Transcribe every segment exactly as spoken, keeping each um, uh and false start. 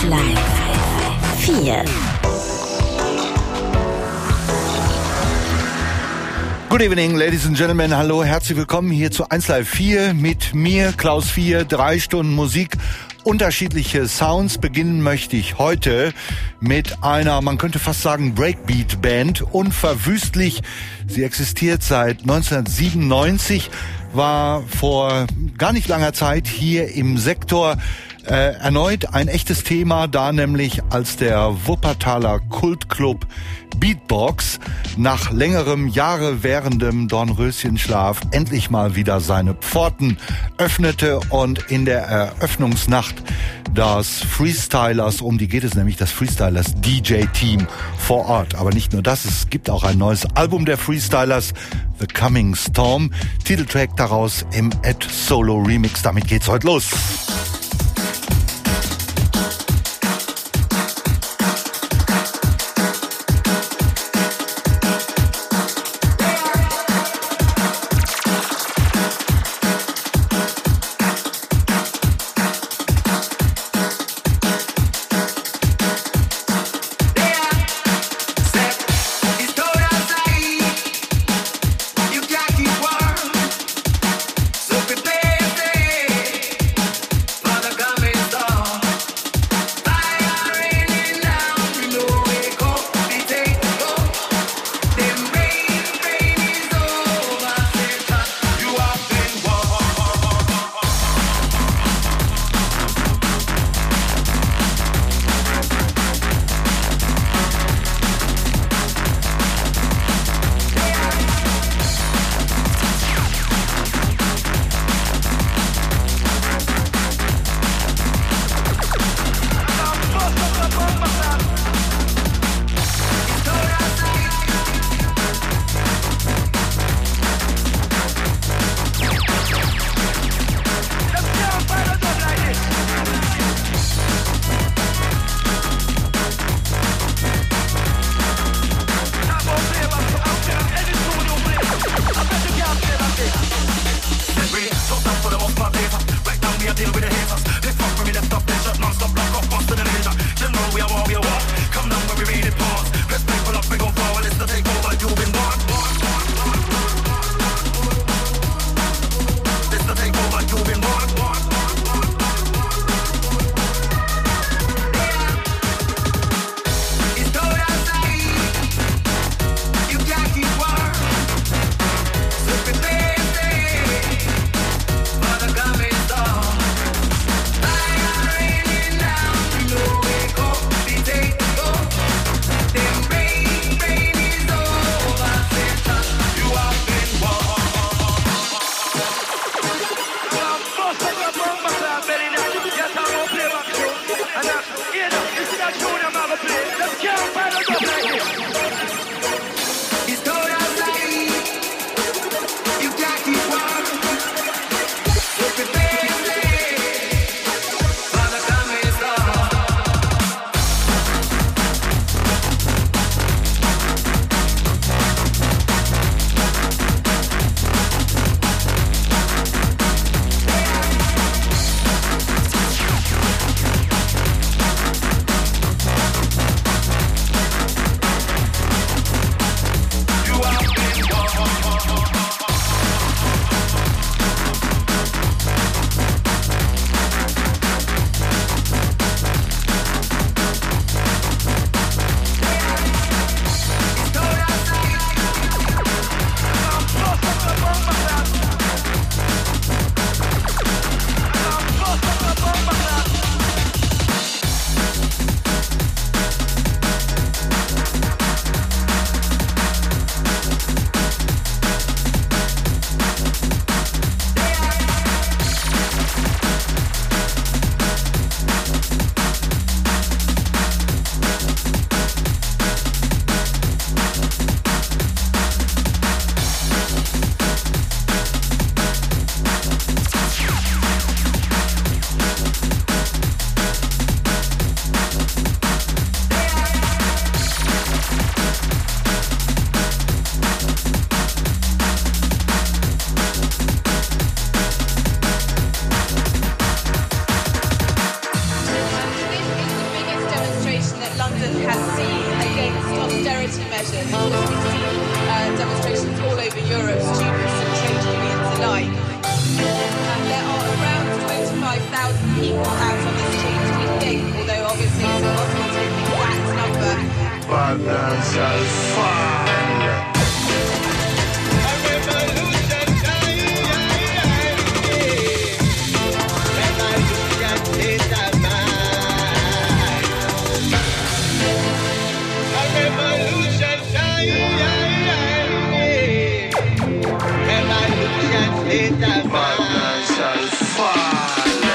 Live vier. Good evening, ladies and gentlemen. Hallo, herzlich willkommen hier zu eins Live vier mit mir, Klaus vier. Drei Stunden Musik, unterschiedliche Sounds. Beginnen möchte ich heute mit einer, man könnte fast sagen, Breakbeat-Band. Unverwüstlich. Sie existiert seit neunzehnhundertsiebenundneunzig, war vor gar nicht langer Zeit hier im Sektor Äh, erneut ein echtes Thema, da nämlich als der Wuppertaler Kultclub Beatbox nach längerem Jahre währendem Dornröschenschlaf endlich mal wieder seine Pforten öffnete und in der Eröffnungsnacht das Freestylers, um die geht es nämlich, das Freestylers D J-Team vor Ort. Aber nicht nur das, es gibt auch ein neues Album der Freestylers, The Coming Storm, Titeltrack daraus im Ed Solo Remix. Damit geht's heute los. Babylon shall fall.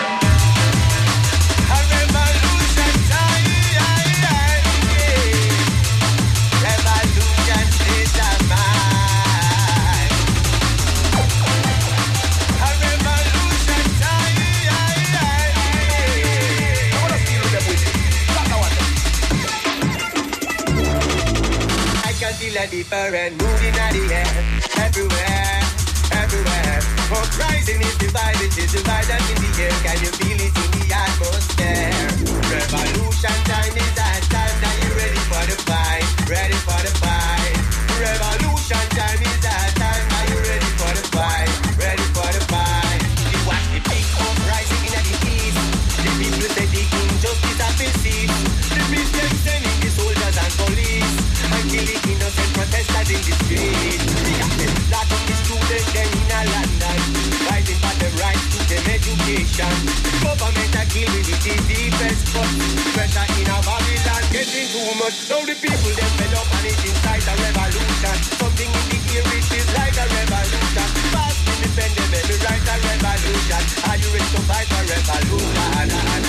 A different mood in the air, everywhere, everywhere. Uprising is divided, is divided in the air. Can you feel it in the atmosphere? Revolution time is at time. Are you ready for the fight? Ready for the fight? Revolution time is at time. Are you ready for the fight? Ready for the fight? You watch the big uprising in the east. The people say the injustice have been ceased. The people sending the soldiers and police and killing innocent protesters in the street. Lot of the students them in a London fighting for the right to them education. Government are killing with the deepest cut. Pressure in a Babylon getting too much. Now the people them fed up and it's inside a revolution. Something in the air it is like a revolution. Fast independent baby right a revolution. Are you ready to fight for revolution?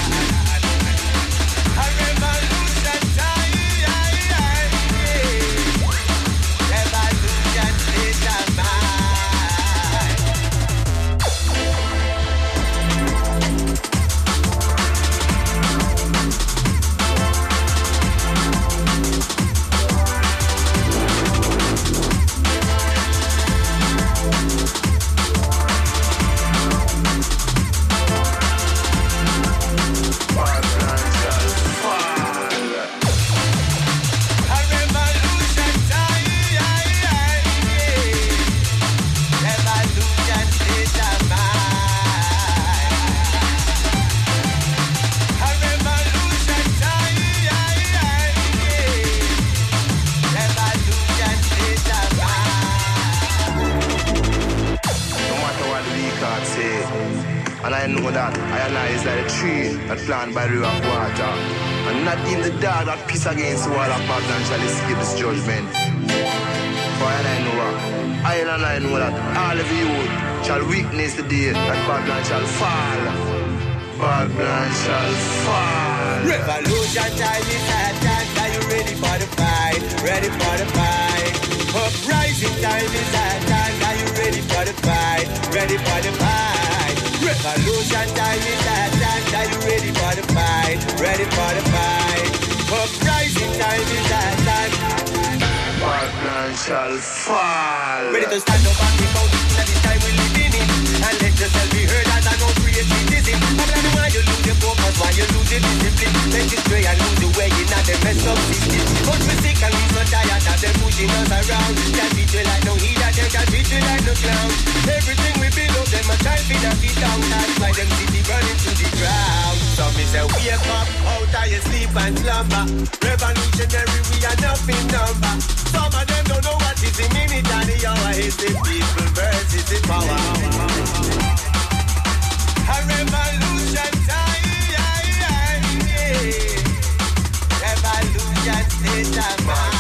A revolution time. Planted by river of water, and not even the dog that piss against the wall of Babylon shall escape this judgment. For I know what, I and I know that all of you shall witness the day that Babylon shall fall. Babylon shall fall. Revolution time is at hand. Are you ready for the fight? Ready for the fight? Uprising time is at hand. Are you ready for the fight? Ready for the fight? Revolution time is at hand. Are you ready for the fight? Ready for the fight? Uprising time is at hand. Babylon shall fall. Ready to stand up and be founded in this time we live in it. And let yourself be heard as I know creativity. Babylon, why you lose your focus, why you lose your discipline. Let it stray and lose the way in at the mess up system. But we sick and we so tired of them pushing us around. Can't treat you like no heater, they can't treat you like no clown. Everything we build up, them a try to knock it down. That's why them city burning to the ground. So me say wake up out of your sleep and slumber. Revolutionary, we are nothing number. Some of them don't know what is the minute and the hour. It's the people versus the power. A revolution time, yeah. Revolution state of mind.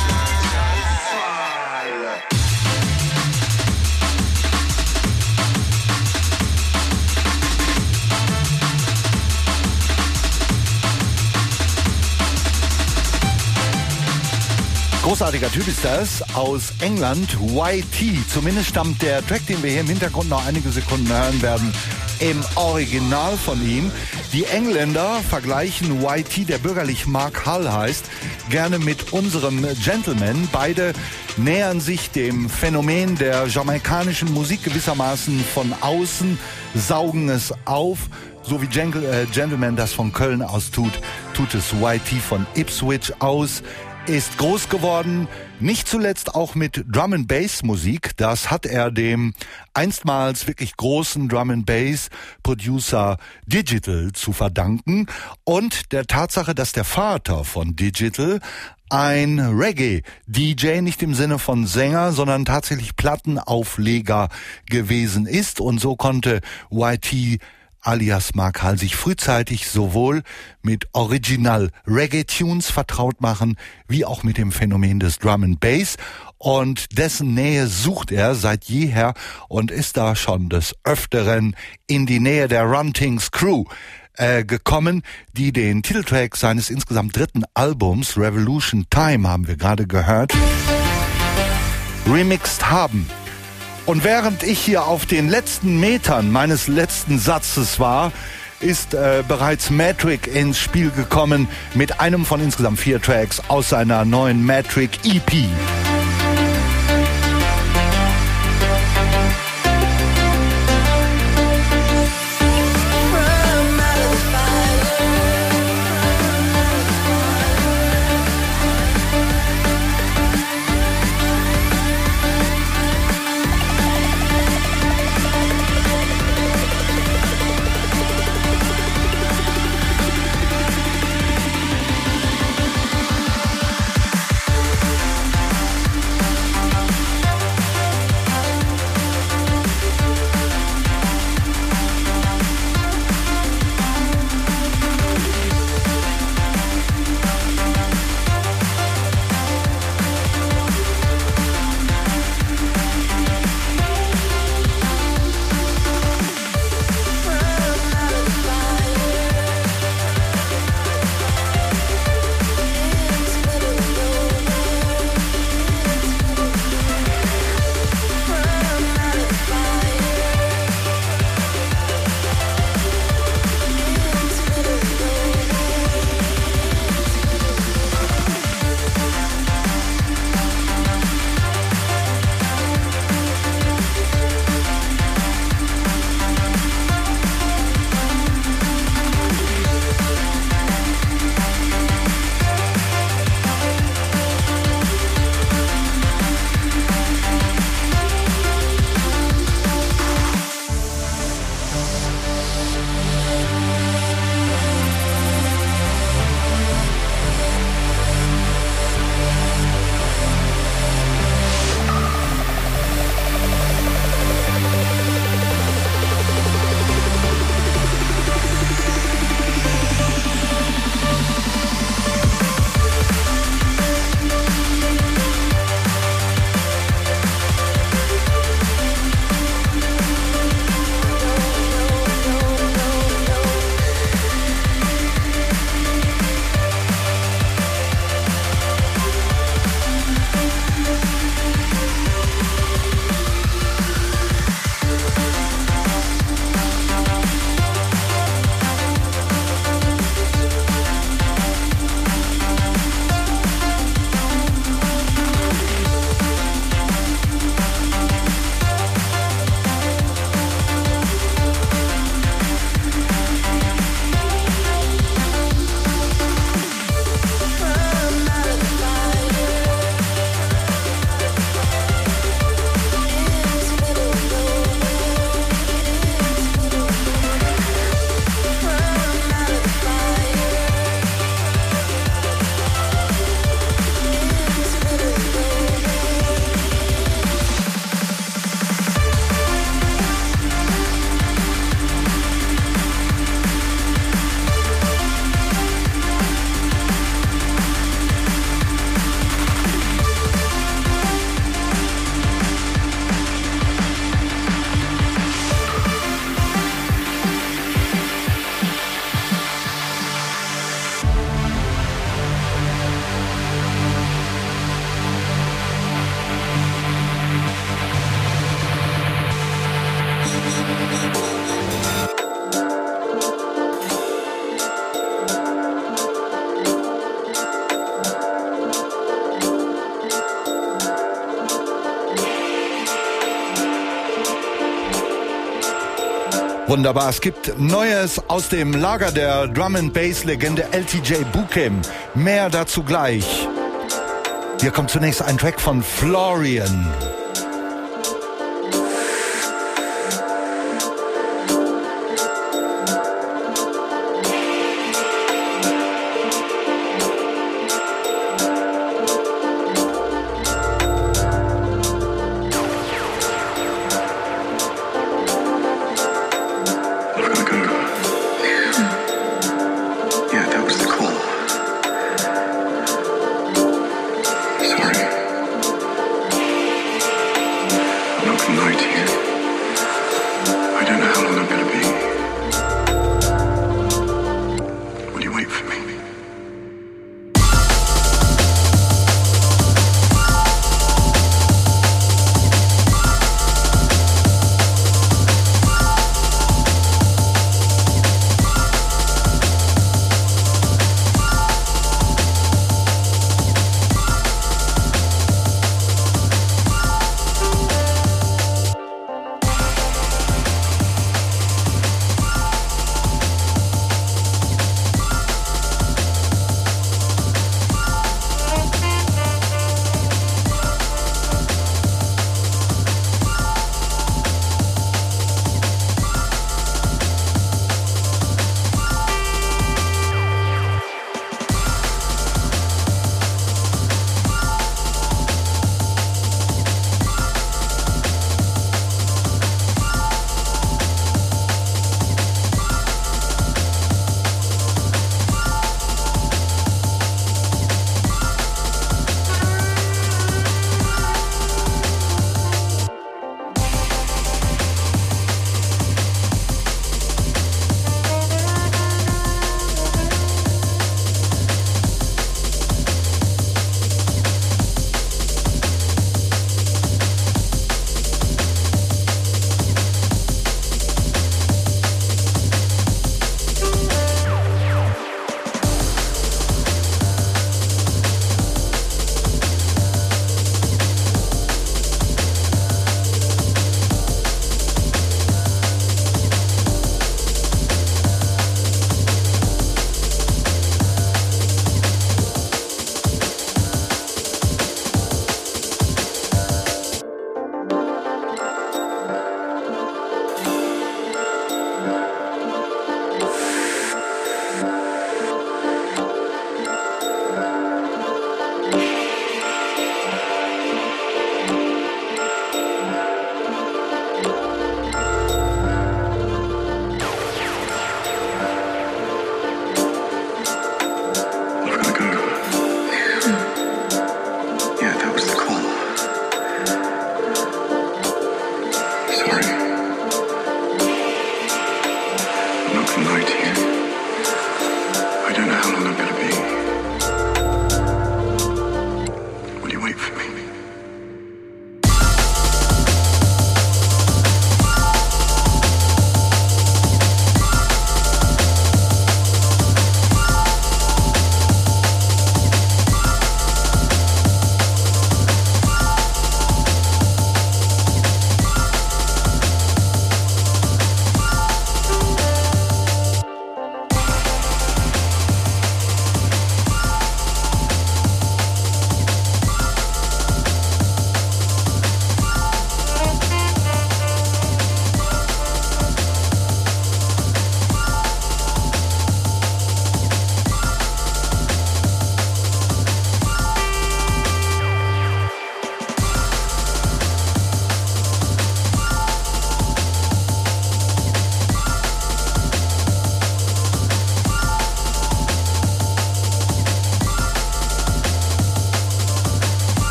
Großartiger Typ ist das, aus England, Y T. Zumindest stammt der Track, den wir hier im Hintergrund noch einige Sekunden hören werden, im Original von ihm. Die Engländer vergleichen Y T, der bürgerlich Mark Hull heißt, gerne mit unserem Gentleman. Beide nähern sich dem Phänomen der jamaikanischen Musik gewissermaßen von außen, saugen es auf. So wie Gentle, äh, Gentleman das von Köln aus tut, tut es Y T von Ipswich aus. Ist groß geworden, nicht zuletzt auch mit Drum and Bass Musik. Das hat er dem einstmals wirklich großen Drum and Bass Producer Digital zu verdanken und der Tatsache, dass der Vater von Digital ein Reggae-D J, nicht im Sinne von Sänger, sondern tatsächlich Plattenaufleger gewesen ist. Und so konnte Y T alias Mark Hall sich frühzeitig sowohl mit Original Reggae-Tunes vertraut machen, wie auch mit dem Phänomen des Drum and Bass. Und dessen Nähe sucht er seit jeher und ist da schon des Öfteren in die Nähe der Runtings Crew äh, gekommen, die den Titeltrack seines insgesamt dritten Albums, Revolution Time, haben wir gerade gehört, remixed haben. Und während ich hier auf den letzten Metern meines letzten Satzes war, ist äh, bereits Matrick ins Spiel gekommen mit einem von insgesamt vier Tracks aus seiner neuen Matrick E P. Wunderbar, es gibt Neues aus dem Lager der Drum-and-Bass-Legende L T J Bukem. Mehr dazu gleich. Hier kommt zunächst ein Track von Florian. Look at the good.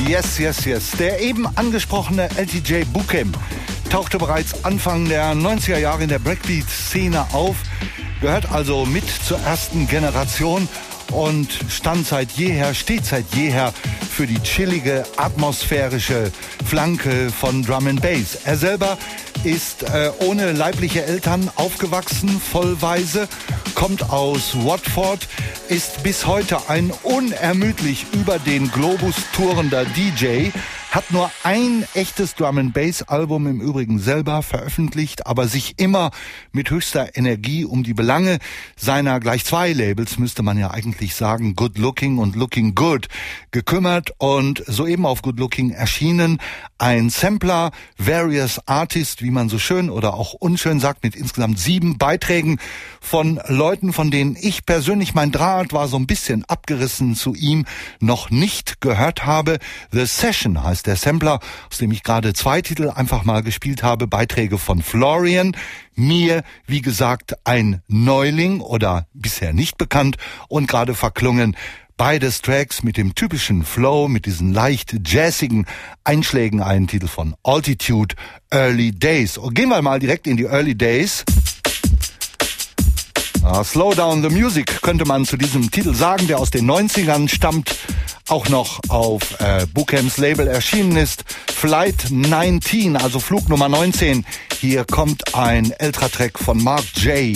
Yes, yes, yes. Der eben angesprochene L T J Bukem tauchte bereits Anfang der neunziger Jahre in der Breakbeat-Szene auf, gehört also mit zur ersten Generation und stand seit jeher, steht seit jeher für die chillige, atmosphärische Flanke von Drum and Bass. Er selber ist äh, ohne leibliche Eltern aufgewachsen, vollweise, kommt aus Watford, ist bis heute ein unermüdlich über den Globus tourender D J, hat nur ein echtes Drum-and-Bass-Album im Übrigen selber veröffentlicht, aber sich immer mit höchster Energie um die Belange seiner gleich zwei Labels, müsste man ja eigentlich sagen, Good Looking und Looking Good, gekümmert und soeben auf Good Looking erschienen ein Sampler, Various Artists, wie man so schön oder auch unschön sagt, mit insgesamt sieben Beiträgen von Leuten, von denen ich persönlich, mein Draht war so ein bisschen abgerissen zu ihm, noch nicht gehört habe. The Session heißt der Sampler, aus dem ich gerade zwei Titel einfach mal gespielt habe, Beiträge von Florian, mir, wie gesagt, ein Neuling oder bisher nicht bekannt und gerade verklungen. Beides Tracks mit dem typischen Flow, mit diesen leicht jazzigen Einschlägen, einen Titel von Altitude, Early Days. Und gehen wir mal direkt in die Early Days. Uh, Slow Down the Music könnte man zu diesem Titel sagen, der aus den neunzigern stammt, auch noch auf äh, Bukems Label erschienen ist. Flight neunzehn, also Flug Nummer neunzehn. Hier kommt ein älterer Track von Mark J.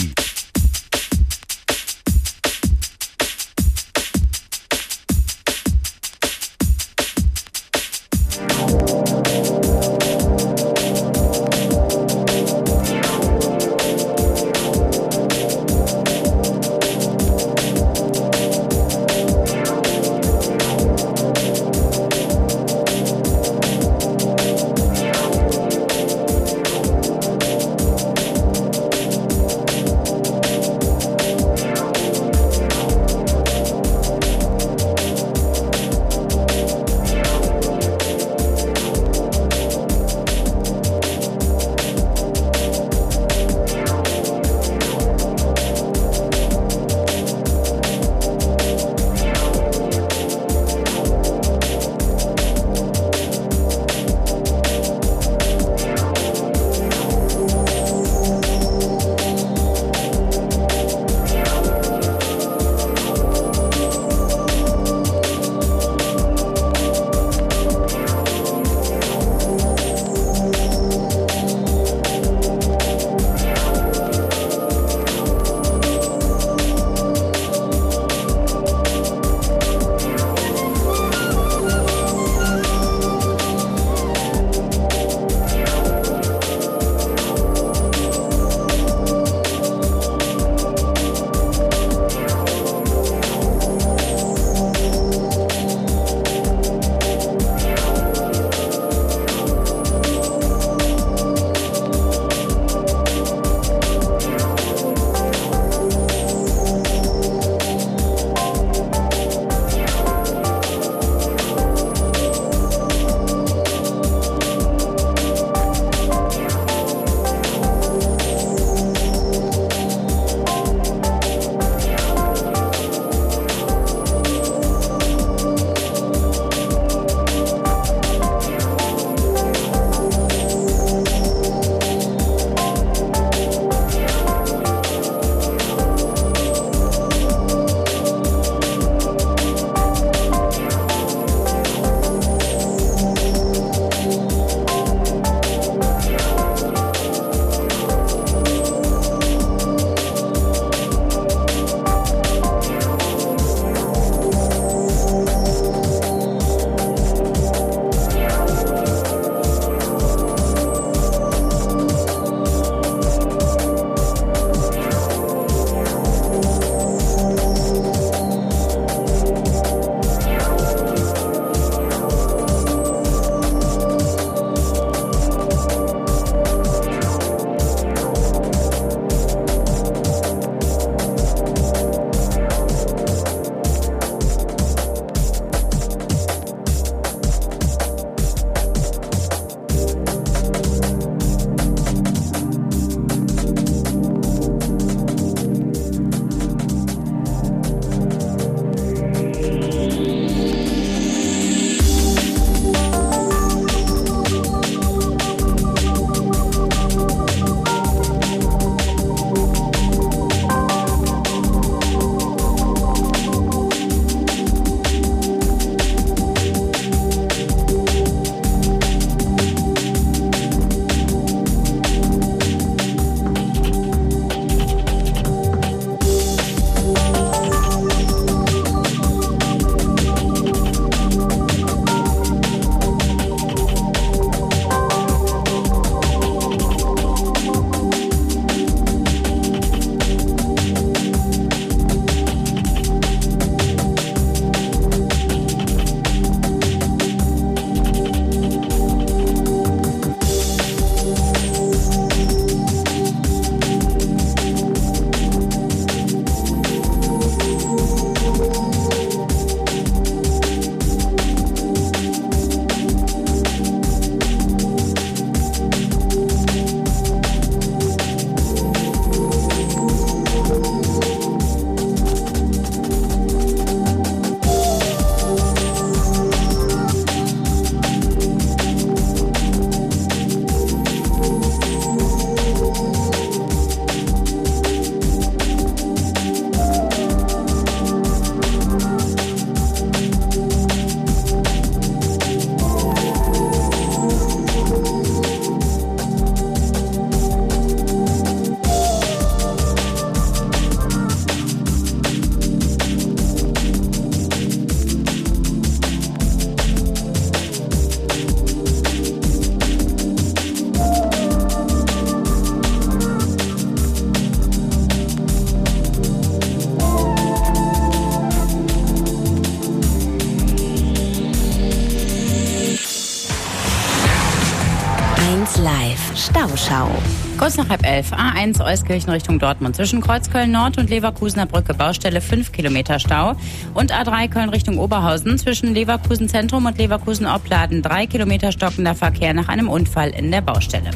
eins Live Stauschau. Kurz nach halb elf, A eins Euskirchen Richtung Dortmund. Zwischen Kreuzköln Nord und Leverkusener Brücke Baustelle fünf Kilometer Stau. Und A drei Köln Richtung Oberhausen. Zwischen Leverkusen Zentrum und Leverkusen Opladen drei Kilometer stockender Verkehr nach einem Unfall in der Baustelle.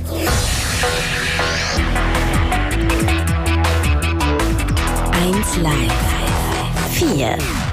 eins Live vier.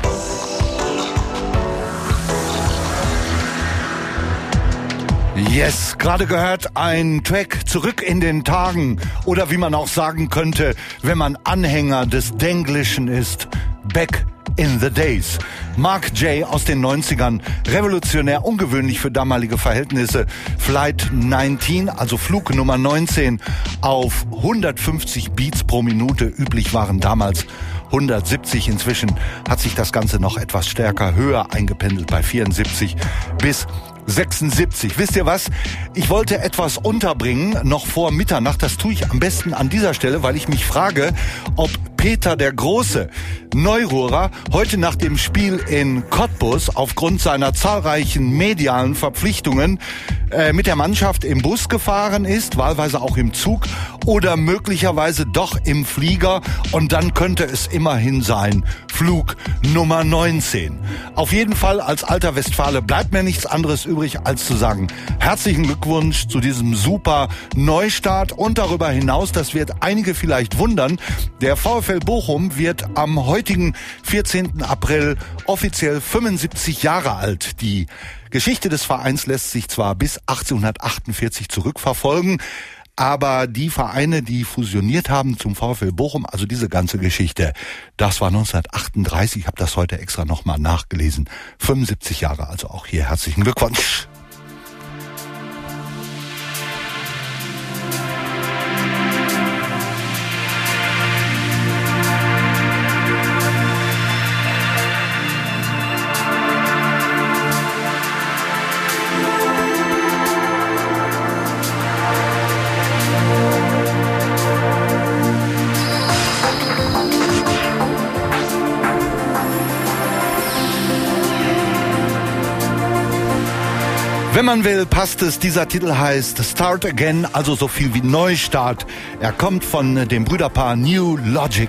Yes, gerade gehört ein Track zurück in den Tagen oder wie man auch sagen könnte, wenn man Anhänger des Denglischen ist, Back in the Days. Mark J. aus den neunzigern, revolutionär, ungewöhnlich für damalige Verhältnisse. Flight neunzehn, also Flug Nummer neunzehn, auf hundertfünfzig Beats pro Minute. Üblich waren damals hundertsiebzig. Inzwischen hat sich das Ganze noch etwas stärker höher eingependelt bei vierundsiebzig bis sechsundsiebzig. Wisst ihr was? Ich wollte etwas unterbringen, noch vor Mitternacht. Das tue ich am besten an dieser Stelle, weil ich mich frage, ob Peter der Große, Neururer, heute nach dem Spiel in Cottbus aufgrund seiner zahlreichen medialen Verpflichtungen äh, mit der Mannschaft im Bus gefahren ist, wahlweise auch im Zug oder möglicherweise doch im Flieger, und dann könnte es immerhin sein Flug Nummer neunzehn. Auf jeden Fall als alter Westfale bleibt mir nichts anderes übrig, als zu sagen, herzlichen Glückwunsch zu diesem super Neustart, und darüber hinaus, das wird einige vielleicht wundern, der VfL Bochum wird am heutigen vierzehnten April offiziell fünfundsiebzig Jahre alt. Die Geschichte des Vereins lässt sich zwar bis achtzehnhundertachtundvierzig zurückverfolgen, aber die Vereine, die fusioniert haben zum VfL Bochum, also diese ganze Geschichte, das war neunzehnhundertachtunddreißig, ich habe das heute extra nochmal nachgelesen, fünfundsiebzig Jahre, also auch hier herzlichen Glückwunsch. Wenn man will, passt es. Dieser Titel heißt Start Again, also so viel wie Neustart. Er kommt von dem Brüderpaar New Logic.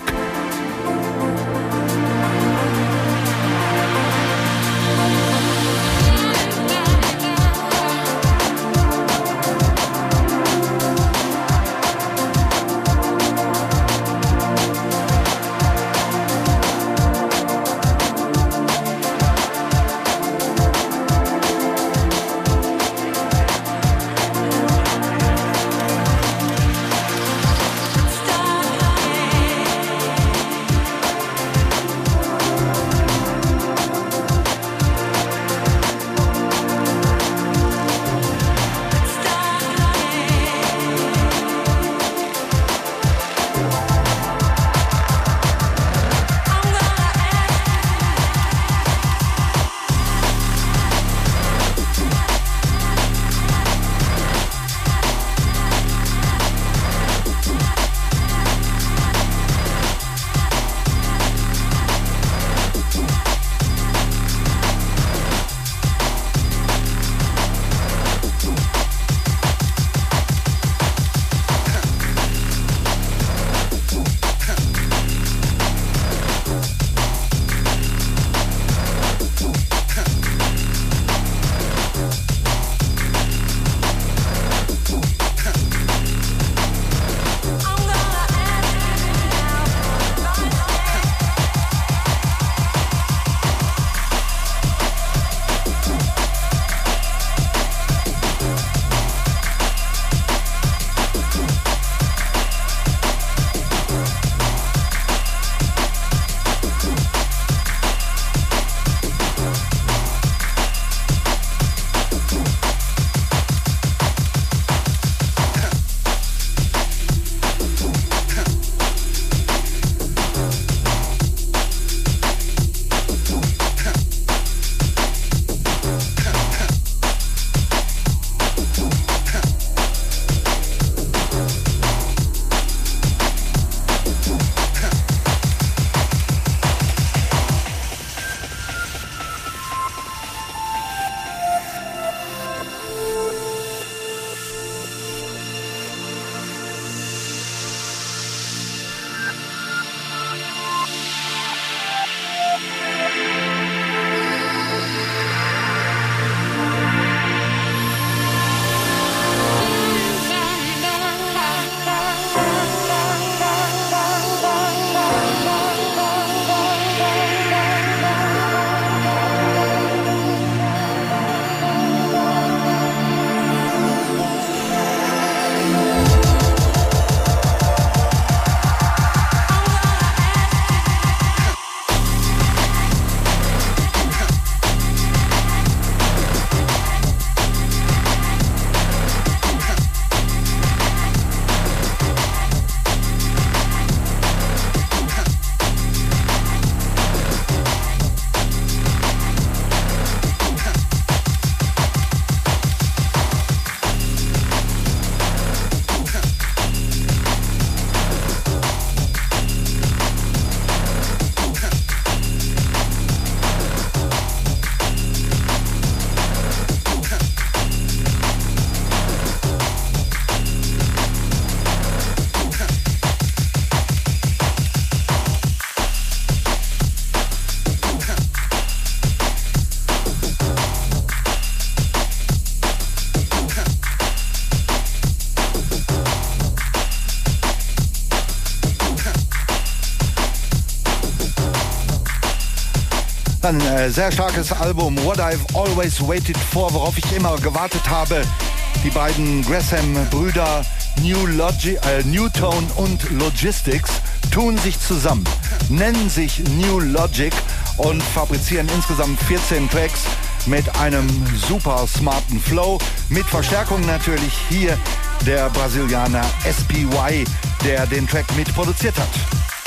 Ein äh, sehr starkes Album, What I've Always Waited For, worauf ich immer gewartet habe. Die beiden Gresham-Brüder New Logi- äh, Newtone und Logistics tun sich zusammen, nennen sich New Logic und fabrizieren insgesamt vierzehn Tracks mit einem super smarten Flow. Mit Verstärkung natürlich hier der Brasilianer S P Y, der den Track mitproduziert hat.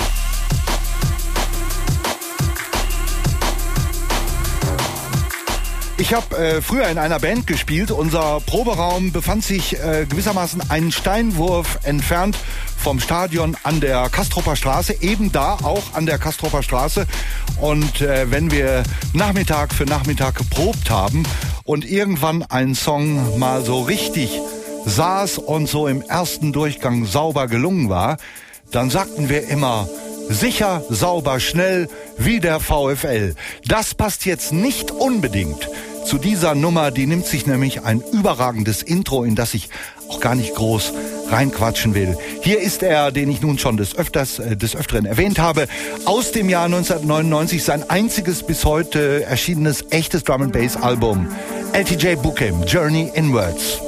Ich habe äh, früher in einer Band gespielt. Unser Proberaum befand sich äh, gewissermaßen einen Steinwurf entfernt vom Stadion an der Castroper Straße, eben da auch an der Castroper Straße. Und äh, wenn wir Nachmittag für Nachmittag geprobt haben und irgendwann ein Song mal so richtig saß und so im ersten Durchgang sauber gelungen war, dann sagten wir immer: sicher, sauber, schnell, wie der VfL. Das passt jetzt nicht unbedingt zu dieser Nummer, die nimmt sich nämlich ein überragendes Intro, in das ich auch gar nicht groß reinquatschen will. Hier ist er, den ich nun schon des, Öfters, äh, des Öfteren erwähnt habe, aus dem Jahr neunzehnhundertneunundneunzig, sein einziges bis heute erschienenes echtes Drum and Bass Album, L T J Bukem, Journey Inwards.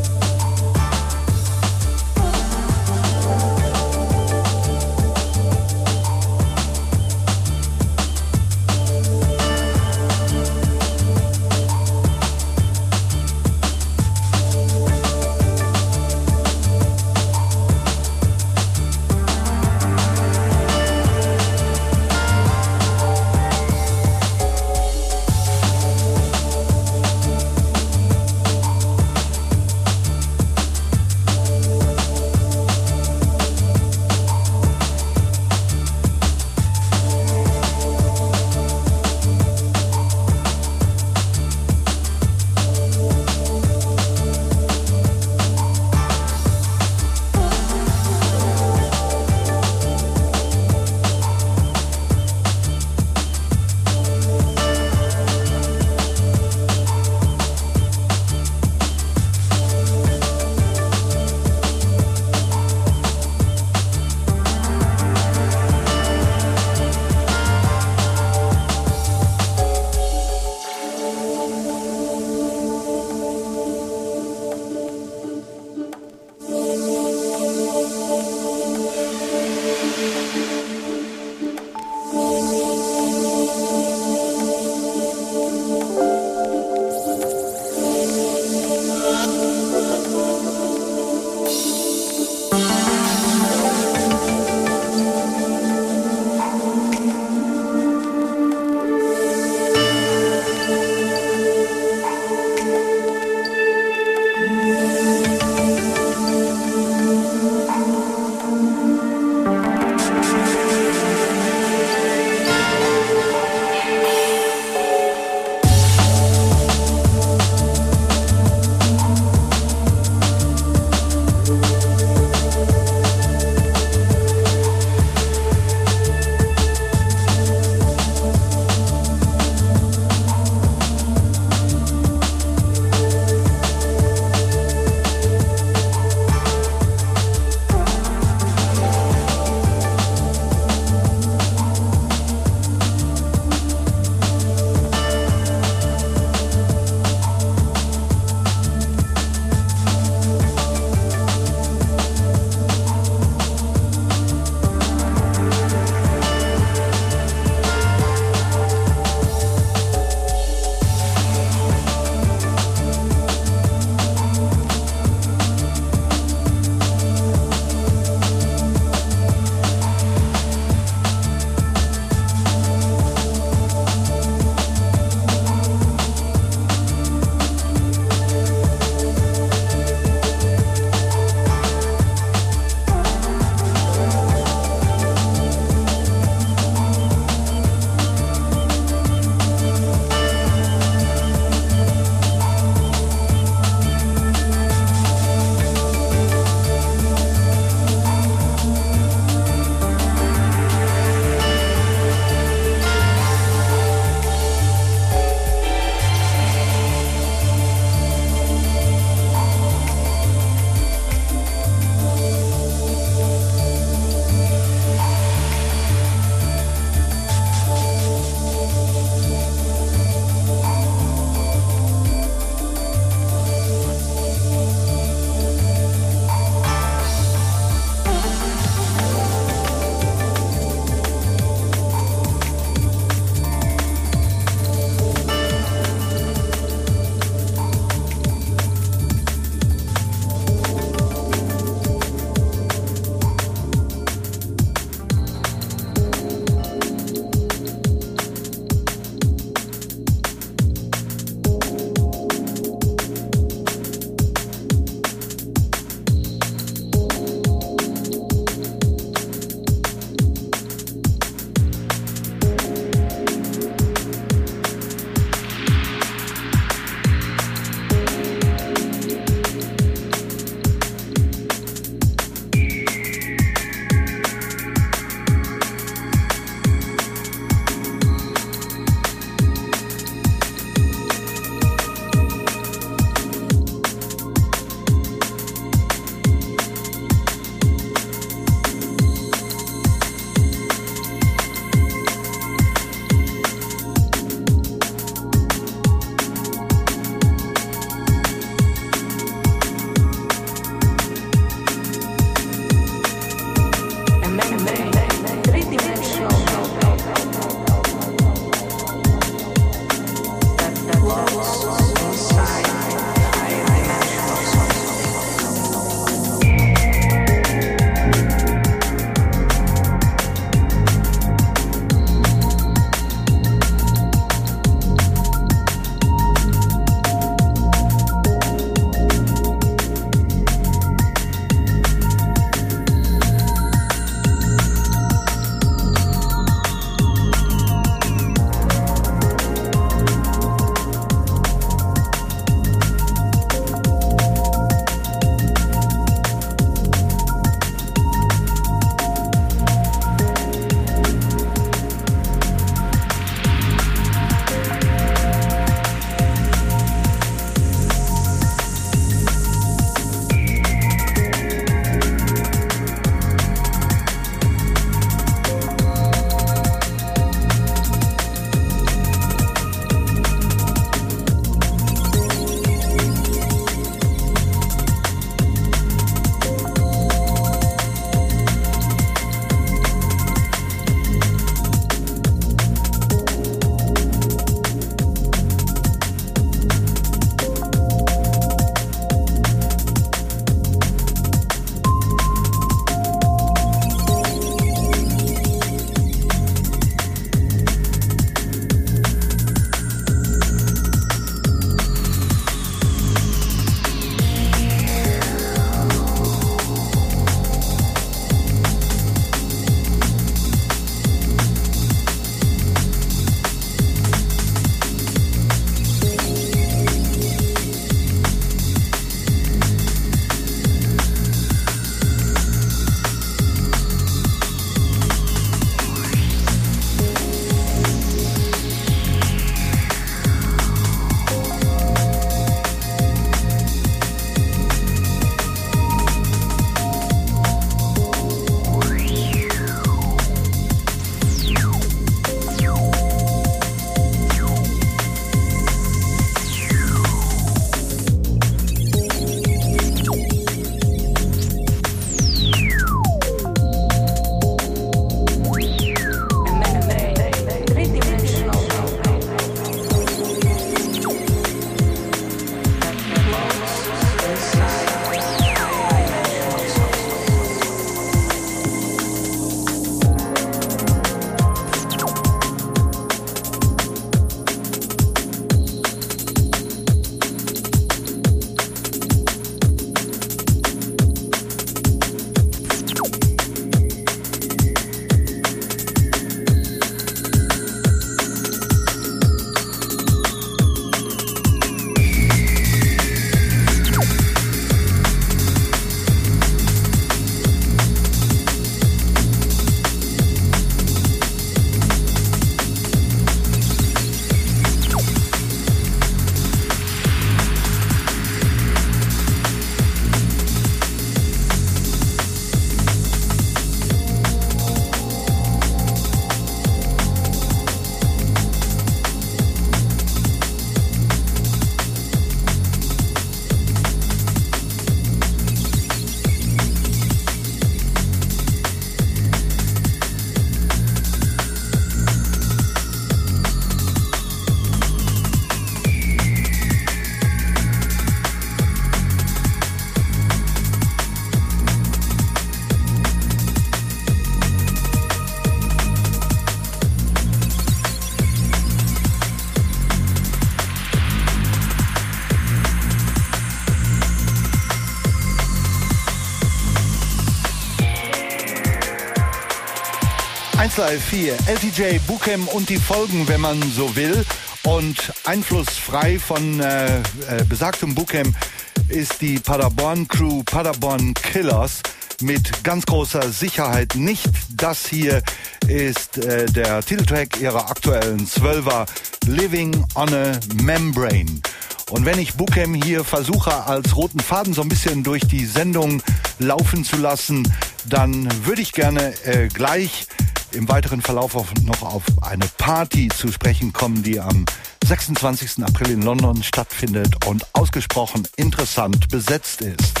eins Live vier, L T J, Bukem und die Folgen, wenn man so will. Und einflussfrei von äh, äh, besagtem Bukem ist die Paderborn Crew Paderborn Killers mit ganz großer Sicherheit nicht. Das hier ist äh, der Titeltrack ihrer aktuellen Zwölfer, Living on a Membrane. Und wenn ich Bukem hier versuche, als roten Faden so ein bisschen durch die Sendung laufen zu lassen, dann würde ich gerne äh, gleich im weiteren Verlauf auf, noch auf eine Party zu sprechen kommen, die am sechsundzwanzigsten April in London stattfindet und ausgesprochen interessant besetzt ist.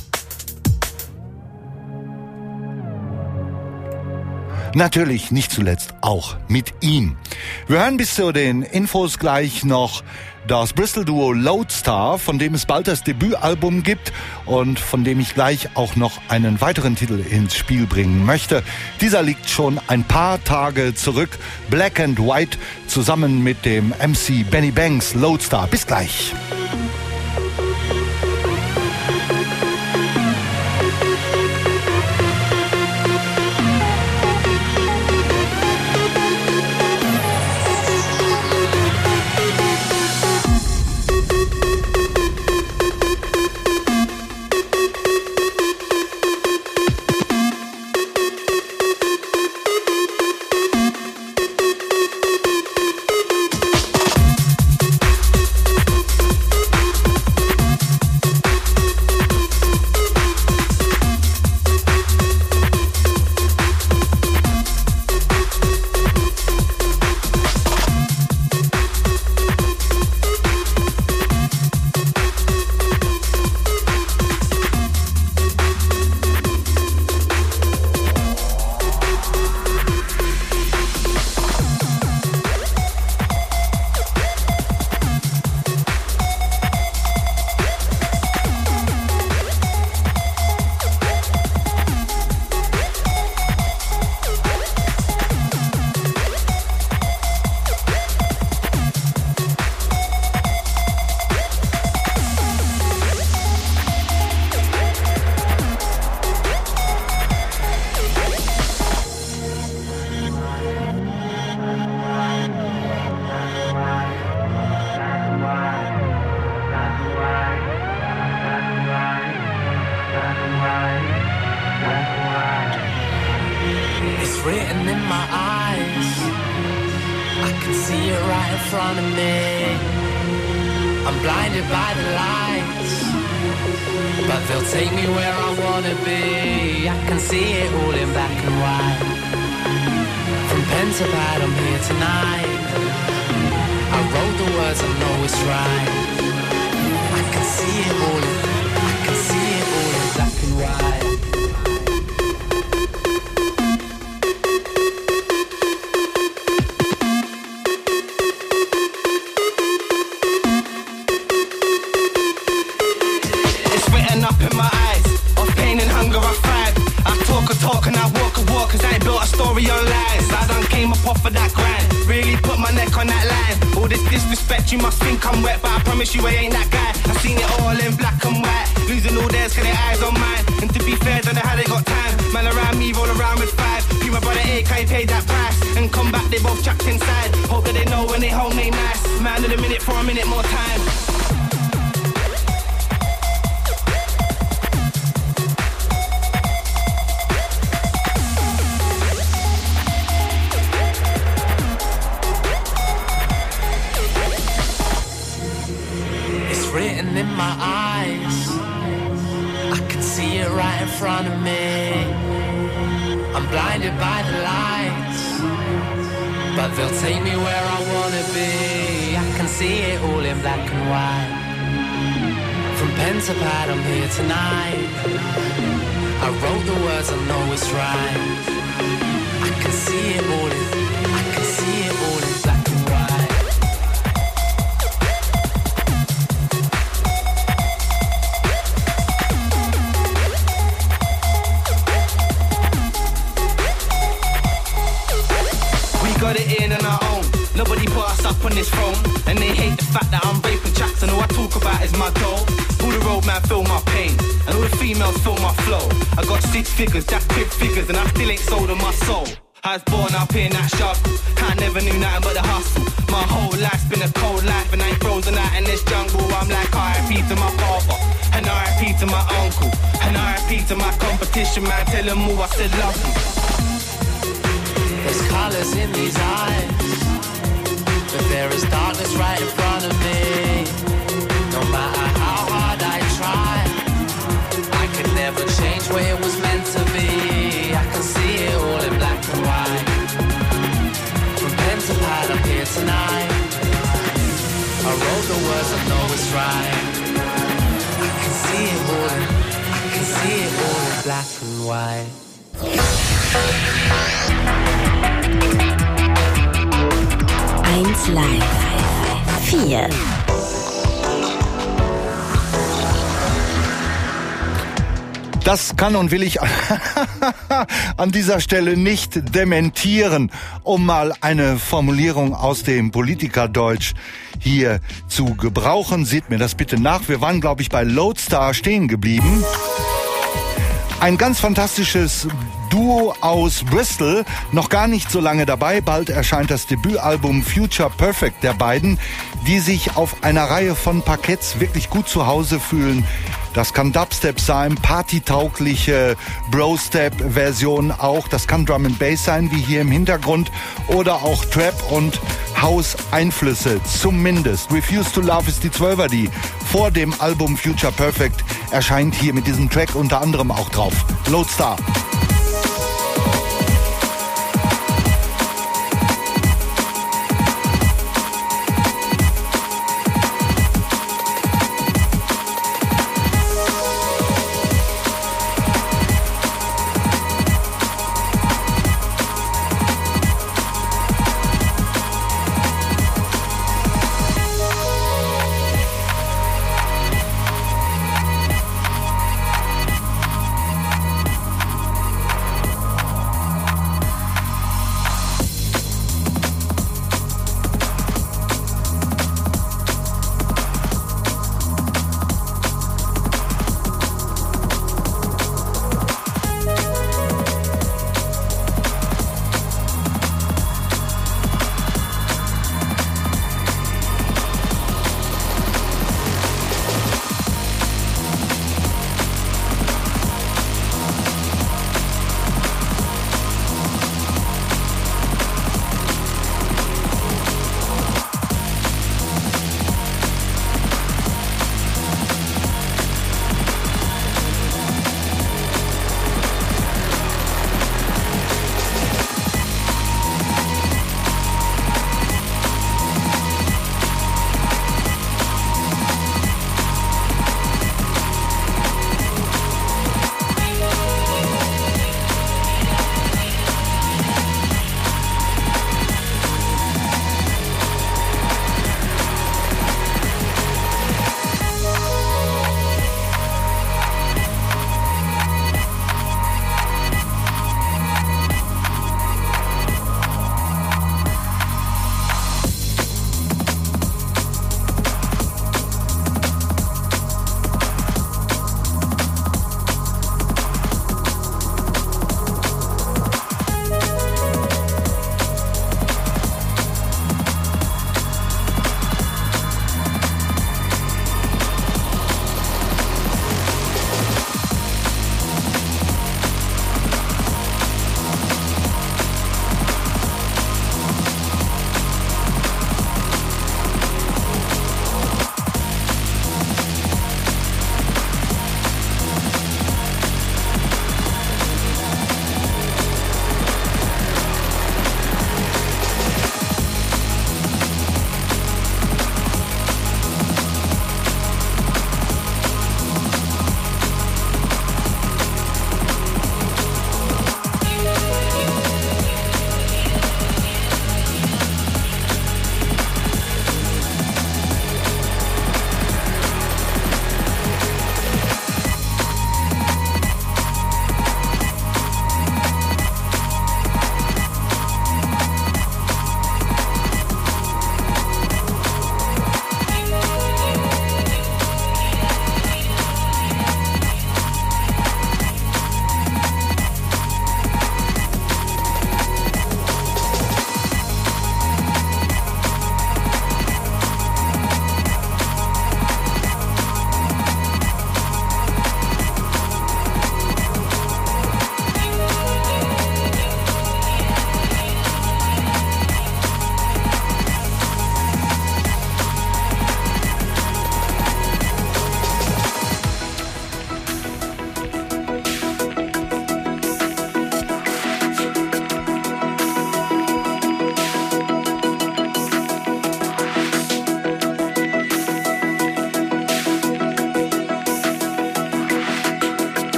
Natürlich nicht zuletzt auch mit ihm. Wir hören bis zu den Infos gleich noch das Bristol-Duo Loadstar, von dem es bald das Debütalbum gibt und von dem ich gleich auch noch einen weiteren Titel ins Spiel bringen möchte. Dieser liegt schon ein paar Tage zurück. Black and White zusammen mit dem M C Benny Banks, Loadstar. Bis gleich. I was born up in that struggle. I never knew nothing but the hustle. My whole life's been a cold life, and I ain't frozen out in this jungle. I'm like R I P to my father, and R I P to my uncle, and R I P to my competition, man. Tell them all I said love them. There's colours in these eyes, but there is darkness right in front of me. No matter how hard I try, I could never change what it was meant to be. I can see it all in black and white. From pen to pad, I'm here tonight. I wrote the words, I know it's right. I can see it all in, I can see it all in black and white. eins Live vier. Das kann und will ich an dieser Stelle nicht dementieren, um mal eine Formulierung aus dem Politikerdeutsch hier zu gebrauchen. Seht mir das bitte nach. Wir waren, glaube ich, bei Lodestar stehen geblieben. Ein ganz fantastisches Duo aus Bristol, noch gar nicht so lange dabei. Bald erscheint das Debütalbum Future Perfect der beiden, die sich auf einer Reihe von Parketts wirklich gut zu Hause fühlen. Das kann Dubstep sein, partytaugliche Bro-Step-Versionen auch. Das kann Drum and Bass sein, wie hier im Hintergrund, oder auch Trap und House-Einflüsse, zumindest. Refuse to Love ist die Zwölfer, die vor dem Album Future Perfect erscheint, hier mit diesem Track unter anderem auch drauf. Lodestar.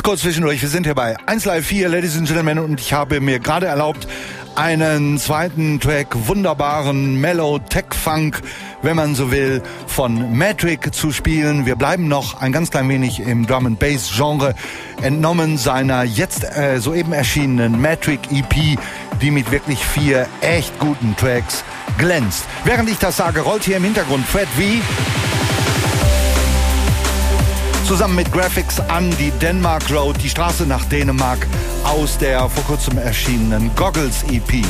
Ganz kurz zwischendurch, wir sind hier bei eins Live vier, Ladies and Gentlemen, und ich habe mir gerade erlaubt, einen zweiten Track, wunderbaren Mellow Tech Funk, wenn man so will, von Metric zu spielen. Wir bleiben noch ein ganz klein wenig im Drum and Bass Genre, entnommen seiner jetzt äh, soeben erschienenen Metric E P, die mit wirklich vier echt guten Tracks glänzt. Während ich das sage, rollt hier im Hintergrund Fred V zusammen mit Graphics an die Denmark Road, die Straße nach Dänemark, aus der vor kurzem erschienenen Goggles E P.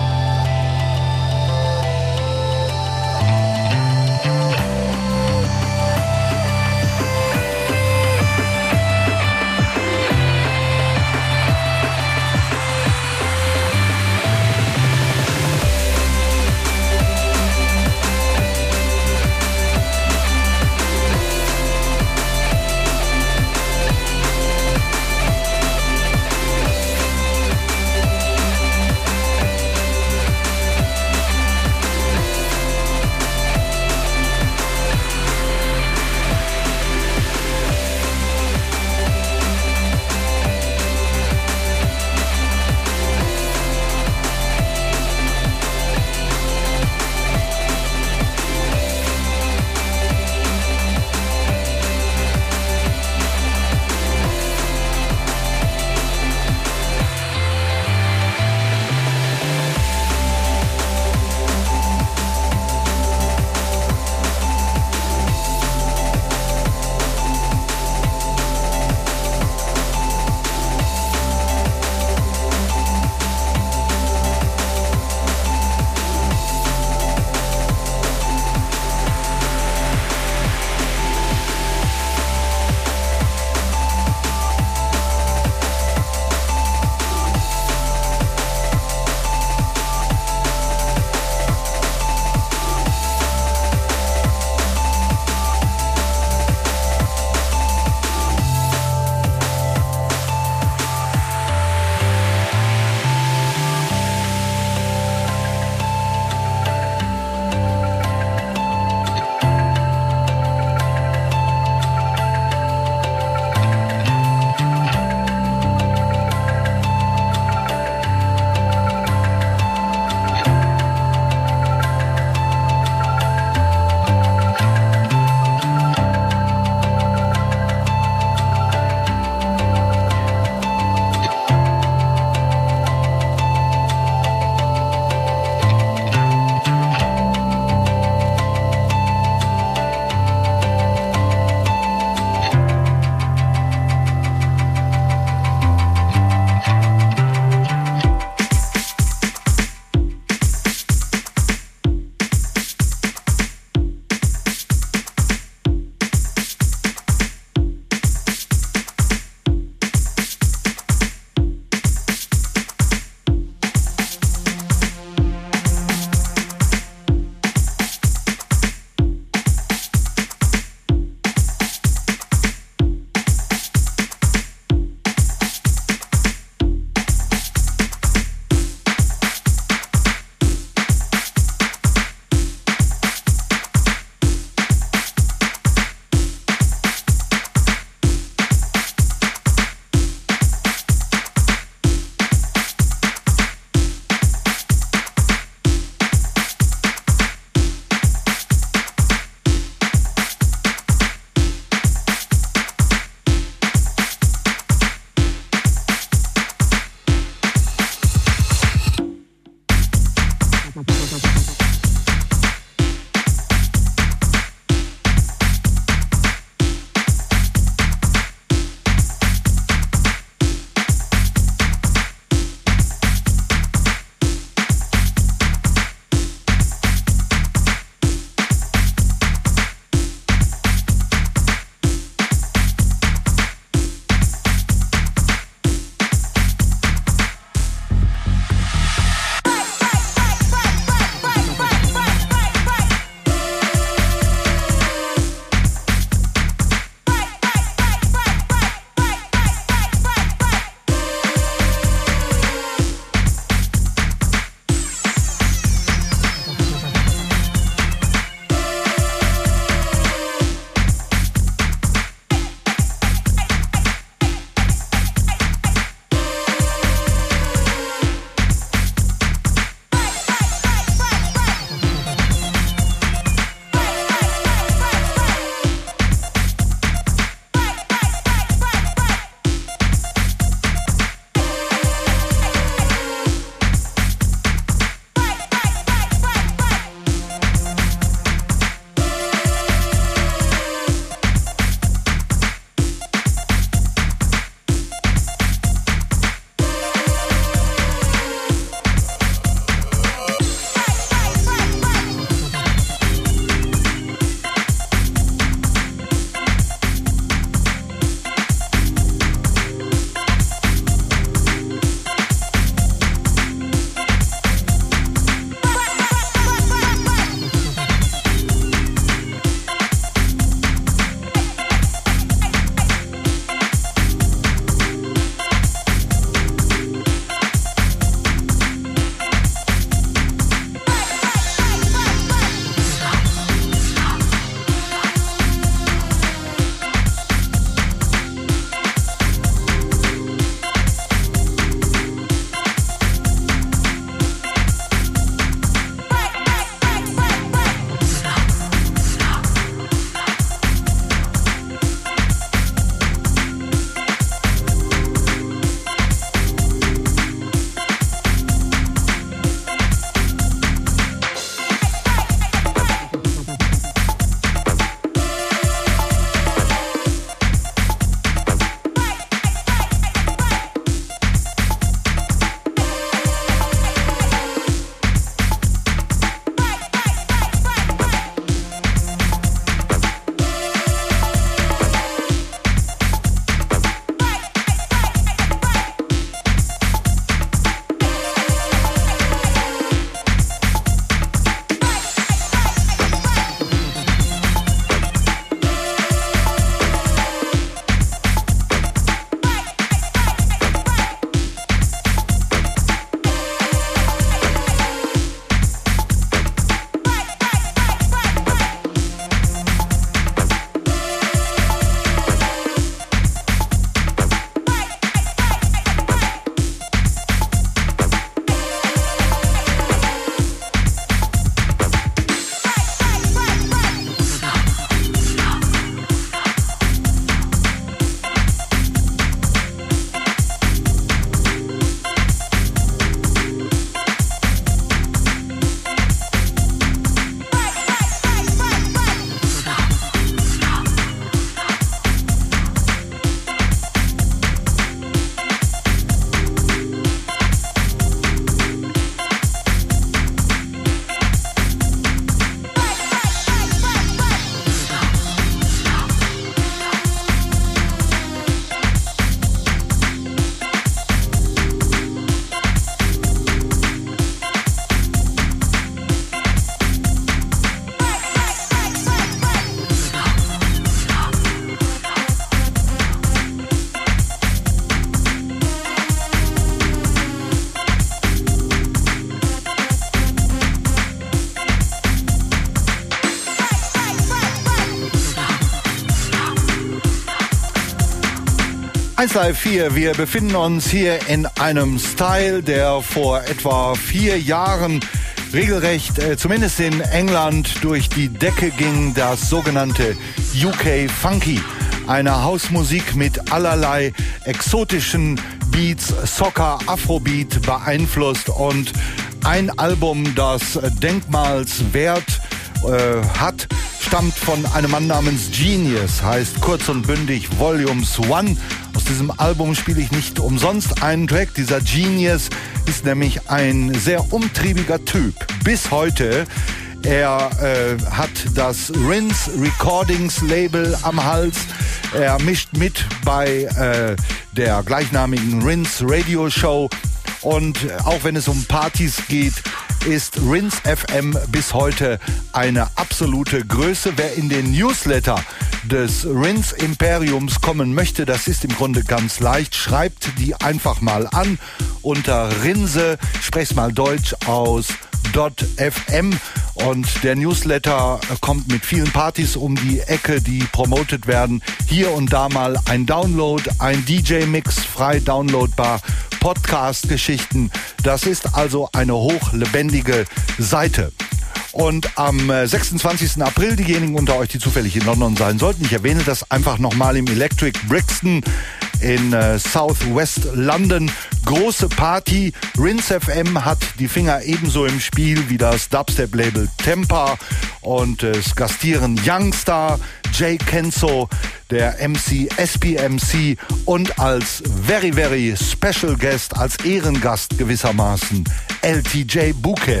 eins Live vier, wir befinden uns hier in einem Style, der vor etwa vier Jahren regelrecht, äh, zumindest in England, durch die Decke ging, das sogenannte U K Funky. Eine Hausmusik mit allerlei exotischen Beats, Soca, Afrobeat beeinflusst und ein Album, das Denkmalswert äh, hat, stammt von einem Mann namens Genius, heißt kurz und bündig Volumes One. Aus diesem Album spiele ich nicht umsonst einen Track. Dieser Genius ist nämlich ein sehr umtriebiger Typ. Bis heute. Er äh, hat das Rinse Recordings Label am Hals. Er mischt mit bei äh, der gleichnamigen Rinse Radio Show. Und auch wenn es um Partys geht, ist Rinse F M bis heute eine absolute Größe. Wer in den Newsletter des Rinse Imperiums kommen möchte, das ist im Grunde ganz leicht. Schreibt die einfach mal an unter Rinse, sprech's mal Deutsch aus, .fm. Und der Newsletter kommt mit vielen Partys um die Ecke, die promotet werden. Hier und da mal ein Download, ein D J-Mix, frei downloadbar, Podcast-Geschichten. Das ist also eine hochlebendige Seite. Und am sechsundzwanzigsten April, diejenigen unter euch, die zufällig in London sein sollten, ich erwähne das einfach nochmal im Electric Brixton in äh, Southwest London. Große Party. Rinse F M hat die Finger ebenso im Spiel wie das Dubstep-Label Tempa. Und äh, es gastieren Youngstar, Jay Kenzo, der M C S P M C und als very, very special guest, als Ehrengast gewissermaßen, L T J Bukem.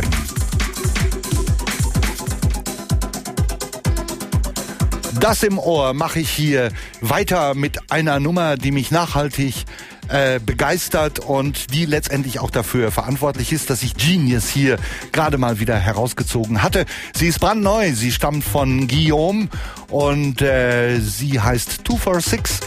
Das im Ohr mache ich hier weiter mit einer Nummer, die mich nachhaltig äh, begeistert und die letztendlich auch dafür verantwortlich ist, dass ich Genius hier gerade mal wieder herausgezogen hatte. Sie ist brandneu, sie stammt von Guillaume und äh, sie heißt two four six.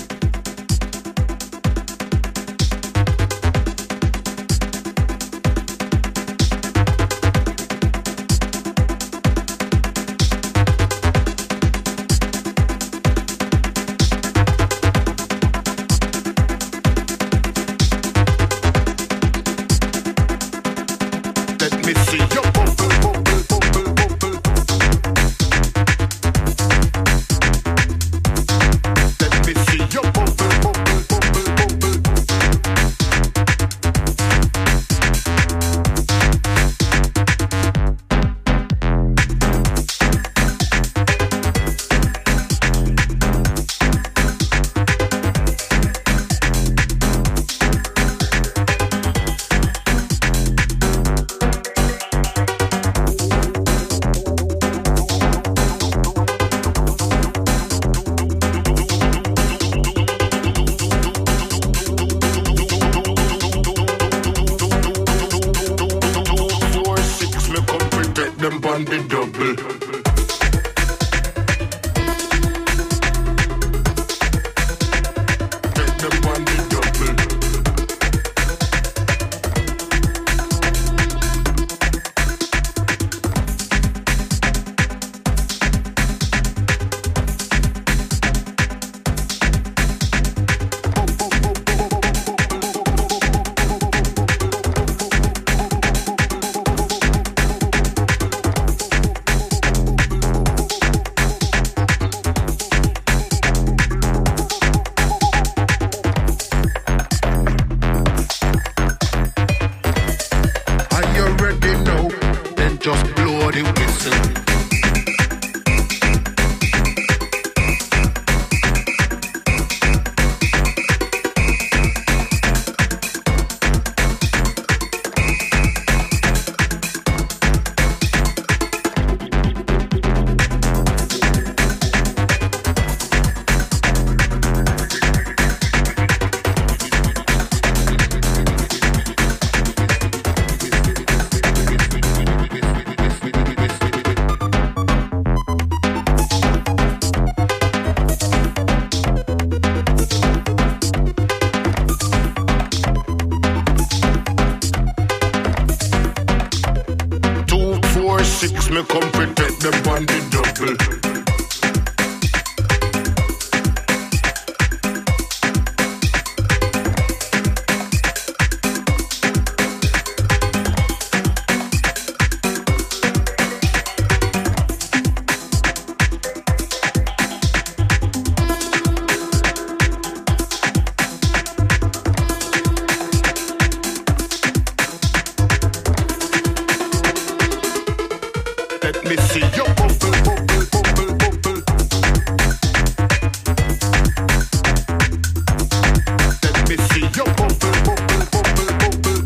Me come protect them on the double. me see you bubble, bubble, bubble, bubble. Let me see you bubble, bubble, bubble, bubble.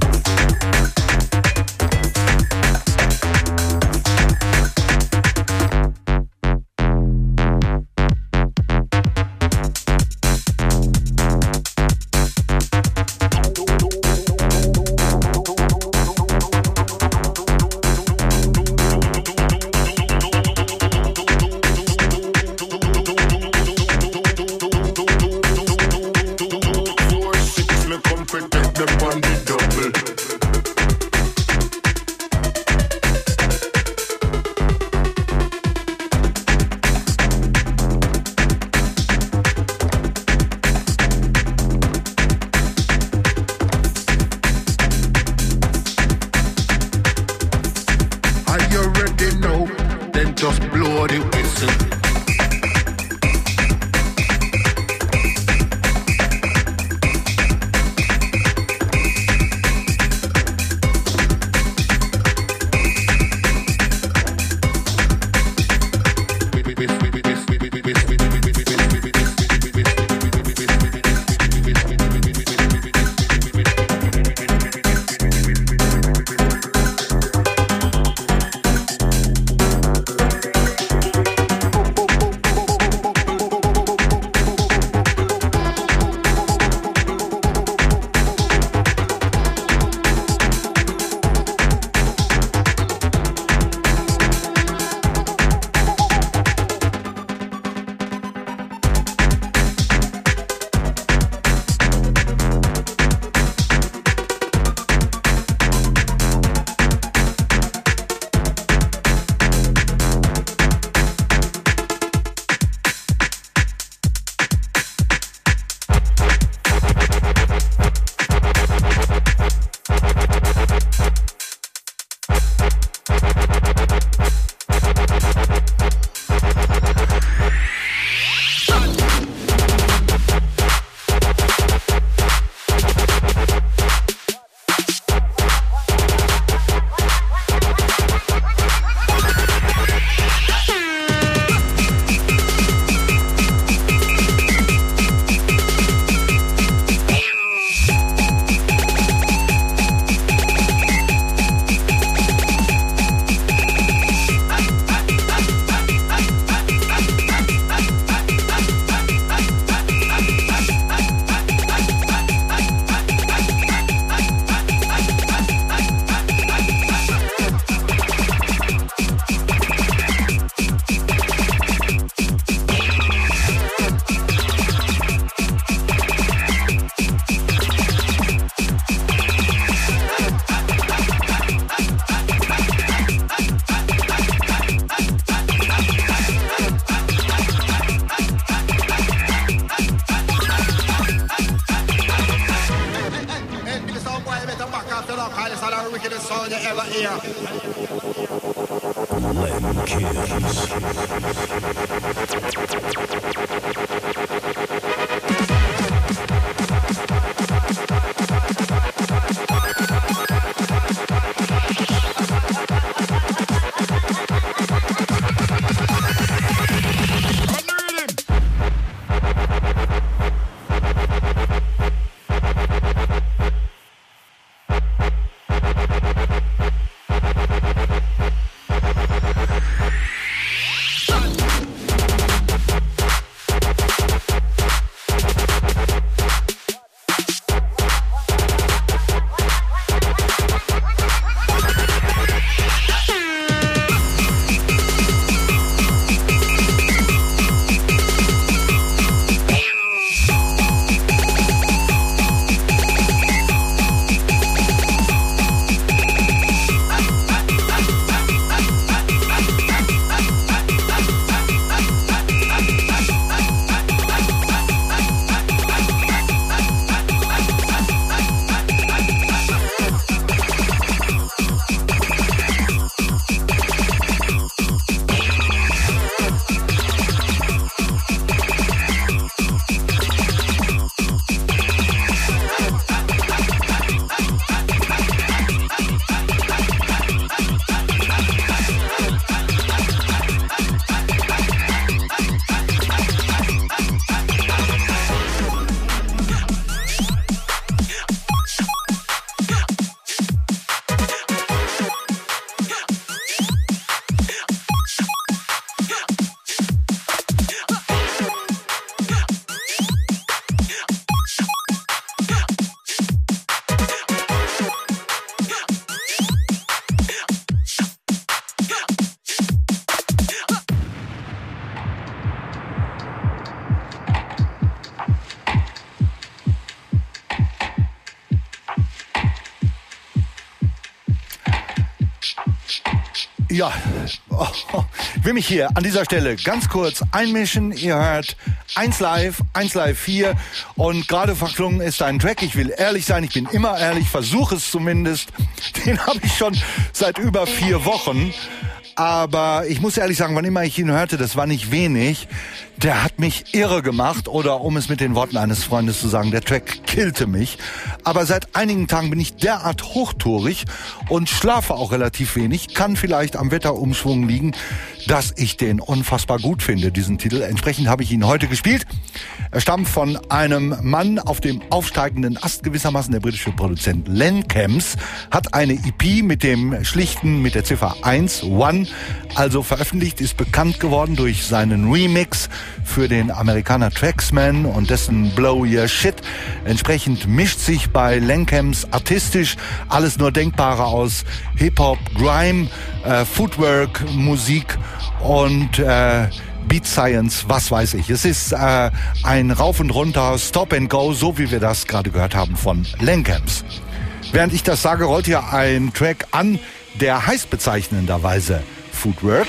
Ja, oh, oh. Ich will mich hier an dieser Stelle ganz kurz einmischen. Ihr hört eins Live, eins Live vier und gerade verklungen ist ein Track. Ich will ehrlich sein, ich bin immer ehrlich, versuche es zumindest. Den habe ich schon seit über vier Wochen. Aber ich muss ehrlich sagen, wann immer ich ihn hörte, das war nicht wenig. Der hat mich irre gemacht, oder um es mit den Worten eines Freundes zu sagen, der Track killte mich. Aber seit einigen Tagen bin ich derart hochtourig und schlafe auch relativ wenig. Kann vielleicht am Wetterumschwung liegen, dass ich den unfassbar gut finde, diesen Titel. Entsprechend habe ich ihn heute gespielt. Er stammt von einem Mann auf dem aufsteigenden Ast gewissermaßen. Der britische Produzent Len Camps hat eine E P mit dem schlichten, mit der Ziffer eins, One, also veröffentlicht, ist bekannt geworden durch seinen Remix für den Amerikaner Traxman und dessen Blow Your Shit. Entsprechend mischt sich bei Len Camps artistisch alles nur Denkbare aus. Hip-Hop, Grime, äh, Footwork, Musik und äh, Beat Science, was weiß ich. Es ist äh, ein Rauf und Runter, Stop and Go, so wie wir das gerade gehört haben von Len Camps. Während ich das sage, rollt hier ein Track an, der heißt bezeichnenderweise Footwork.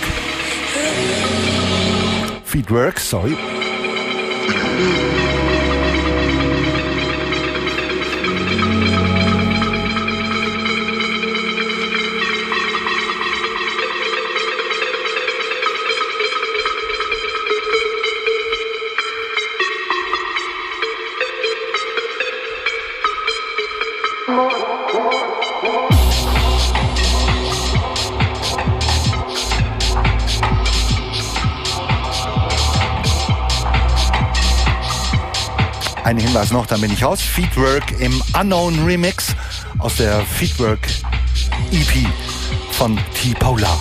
Feedwork, sorry. Ein Hinweis noch, dann bin ich raus. Feedwork im Unknown Remix aus der Feedwork E P von T-Polar.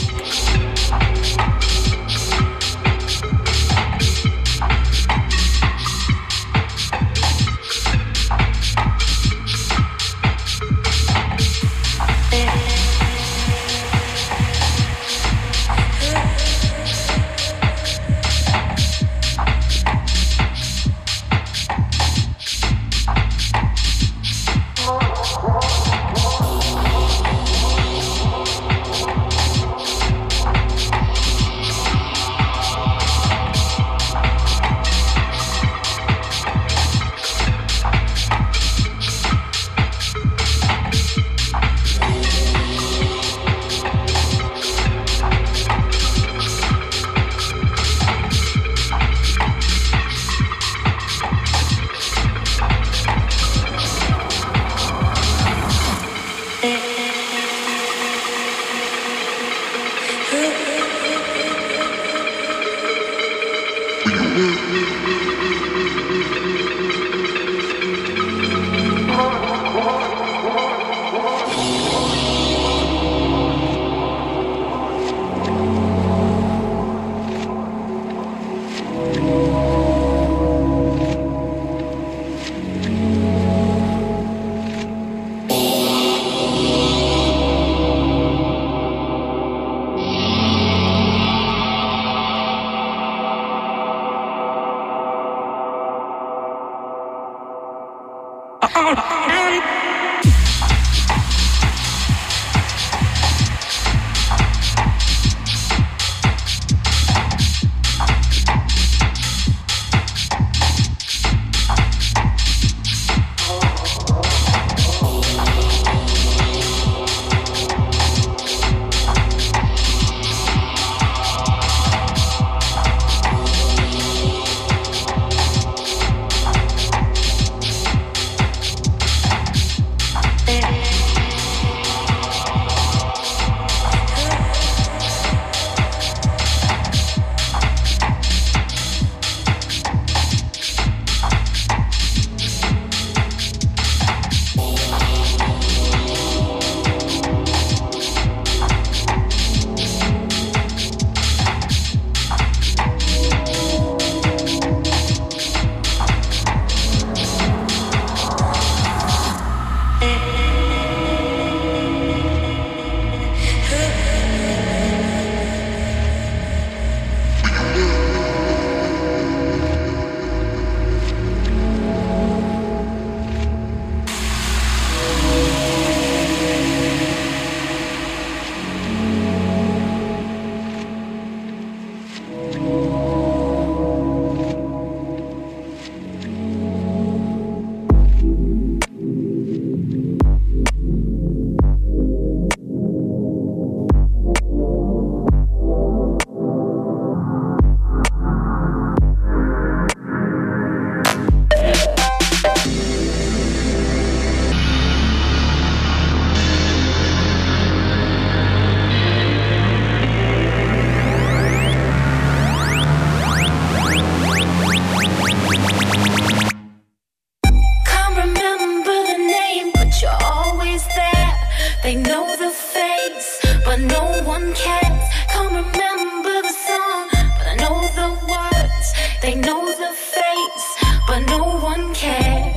no one cares. Can't remember the song, but I know the words. They know the face, but no one cares.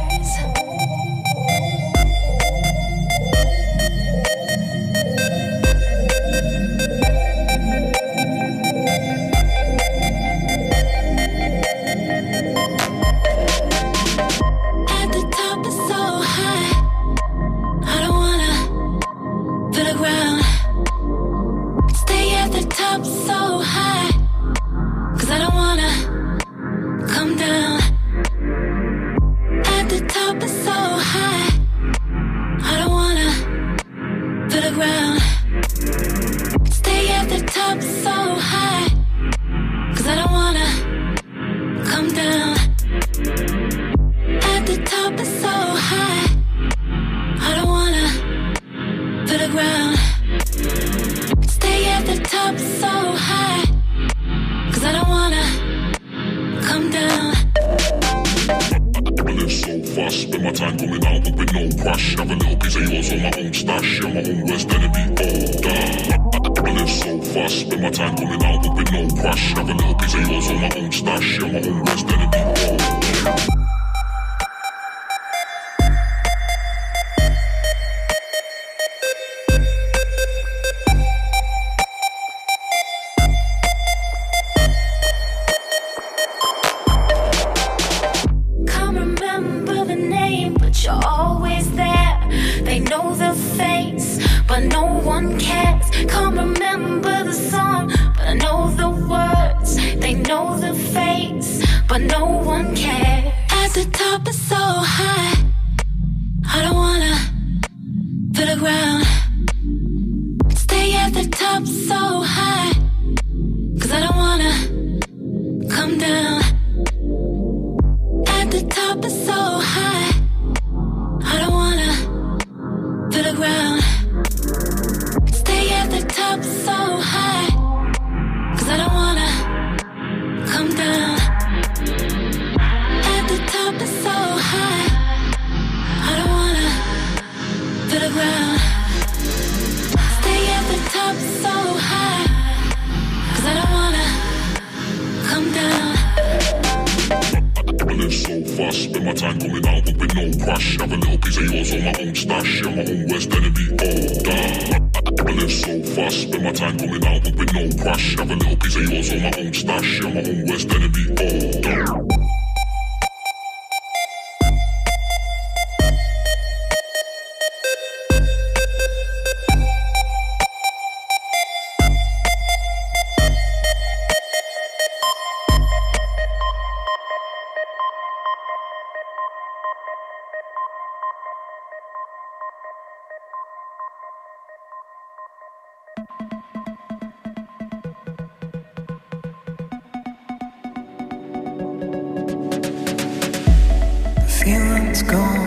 Feeling's gone.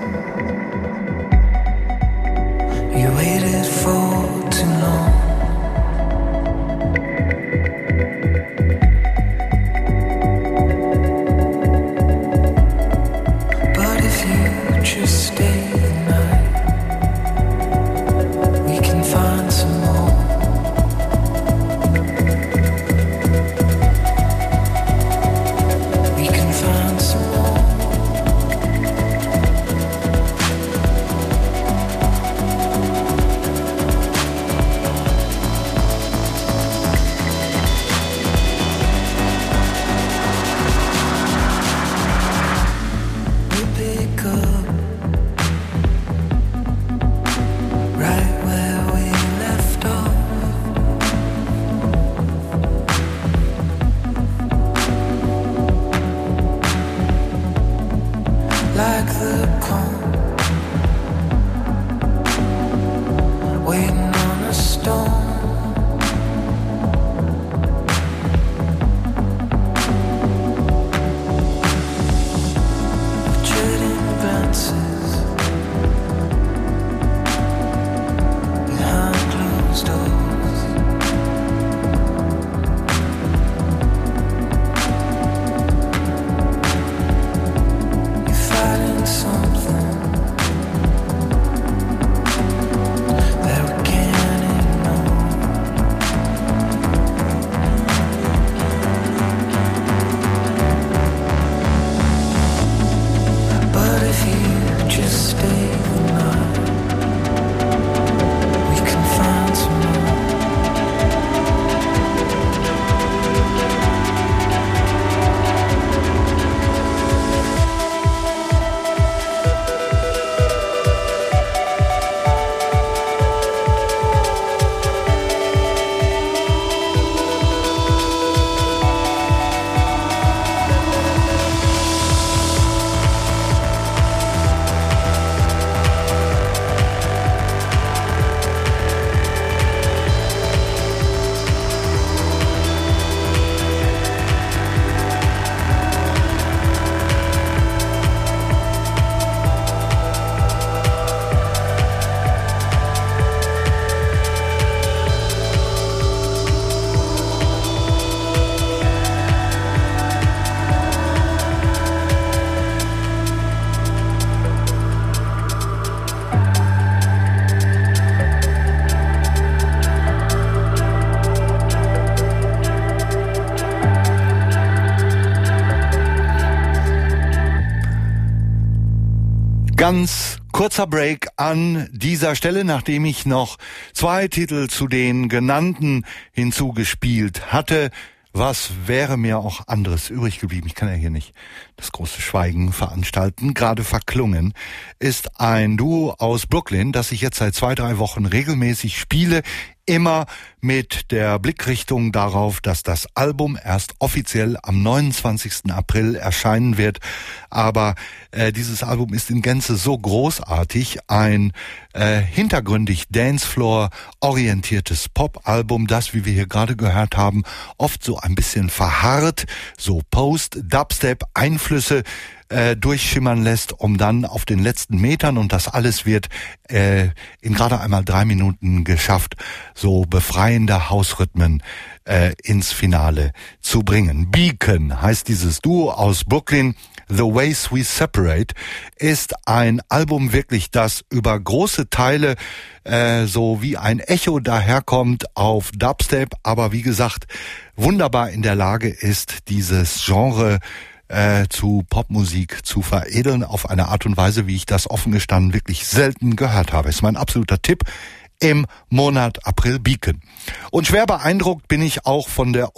You waited for too long. But if you just stay the night, we can find some more. We can find some more. Ganz kurzer Break an dieser Stelle, nachdem ich noch zwei Titel zu den genannten hinzugespielt hatte. Was wäre mir auch anderes übrig geblieben? Ich kann ja hier nicht das große Schweigen veranstalten. Gerade verklungen ist ein Duo aus Brooklyn, das ich jetzt seit zwei, drei Wochen regelmäßig spiele. Immer mit der Blickrichtung darauf, dass das Album erst offiziell am neunundzwanzigsten April erscheinen wird. Aber äh, dieses Album ist in Gänze so großartig. Ein äh, hintergründig Dancefloor-orientiertes Pop-Album, das, wie wir hier gerade gehört haben, oft so ein bisschen verharrt, so Post-Dubstep-Einflüsse Äh, durchschimmern lässt, um dann auf den letzten Metern, und das alles wird äh, in gerade einmal drei Minuten geschafft, so befreiende Hausrhythmen äh, ins Finale zu bringen. Beacon heißt dieses Duo aus Brooklyn. The Ways We Separate ist ein Album wirklich, das über große Teile äh, so wie ein Echo daherkommt auf Dubstep, aber wie gesagt, wunderbar in der Lage ist, dieses Genre Äh, zu Popmusik zu veredeln auf eine Art und Weise, wie ich das offen gestanden wirklich selten gehört habe. Ist mein absoluter Tipp im Monat April, Beacon. Und schwer beeindruckt bin ich auch von der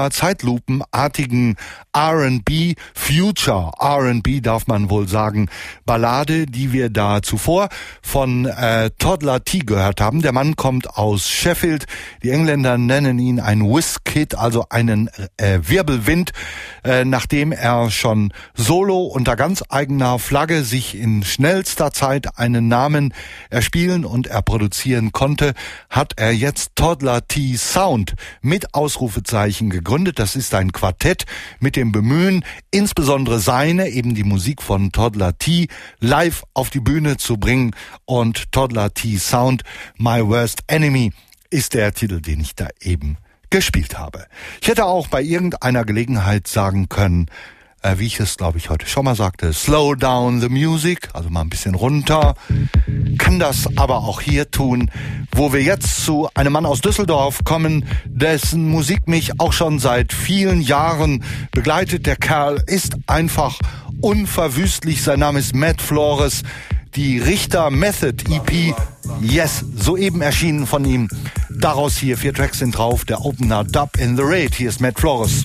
ultra-zeitlupenartigen R and B, Future R and B darf man wohl sagen, Ballade, die wir da zuvor von äh, Toddler T gehört haben. Der Mann kommt aus Sheffield. Die Engländer nennen ihn ein Whiz-Kid, also einen äh, Wirbelwind, äh, nachdem er schon solo unter ganz eigener Flagge sich in schnellster Zeit einen Namen erspielen und er produzieren konnte, hat er jetzt Toddler T Sound mit Ausrufezeichen gegründet. Das ist ein Quartett mit dem Bemühen, insbesondere seine, eben die Musik von Toddler T, live auf die Bühne zu bringen. Und Toddler T Sound, My Worst Enemy, ist der Titel, den ich da eben gespielt habe. Ich hätte auch bei irgendeiner Gelegenheit sagen können, äh, wie ich es, glaube ich, heute schon mal sagte, slow down the music, also mal ein bisschen runter. Kann das aber auch hier tun, wo wir jetzt zu einem Mann aus Düsseldorf kommen, dessen Musik mich auch schon seit vielen Jahren begleitet. Der Kerl ist einfach unverwüstlich. Sein Name ist Matt Flores. Die Richter Method E P, yes, soeben erschienen von ihm. Daraus hier vier Tracks sind drauf. Der Opener Dub in the Raid. Hier ist Matt Flores.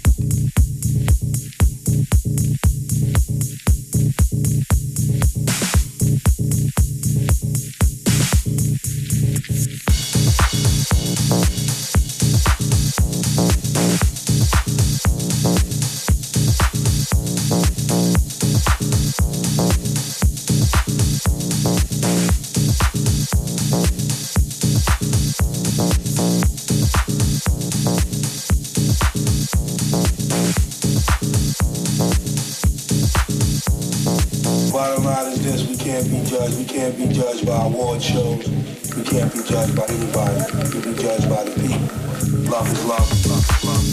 Bottom line is this, we can't be judged. We can't be judged by award shows. We can't be judged by anybody. We be judged by the people. Love is love. Love is love.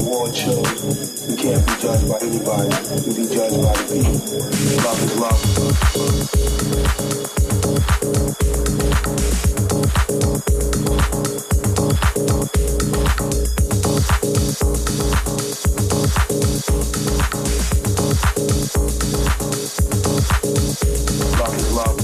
award shows. We can't be judged by anybody. We be judged by the people. Love is love. Love is love.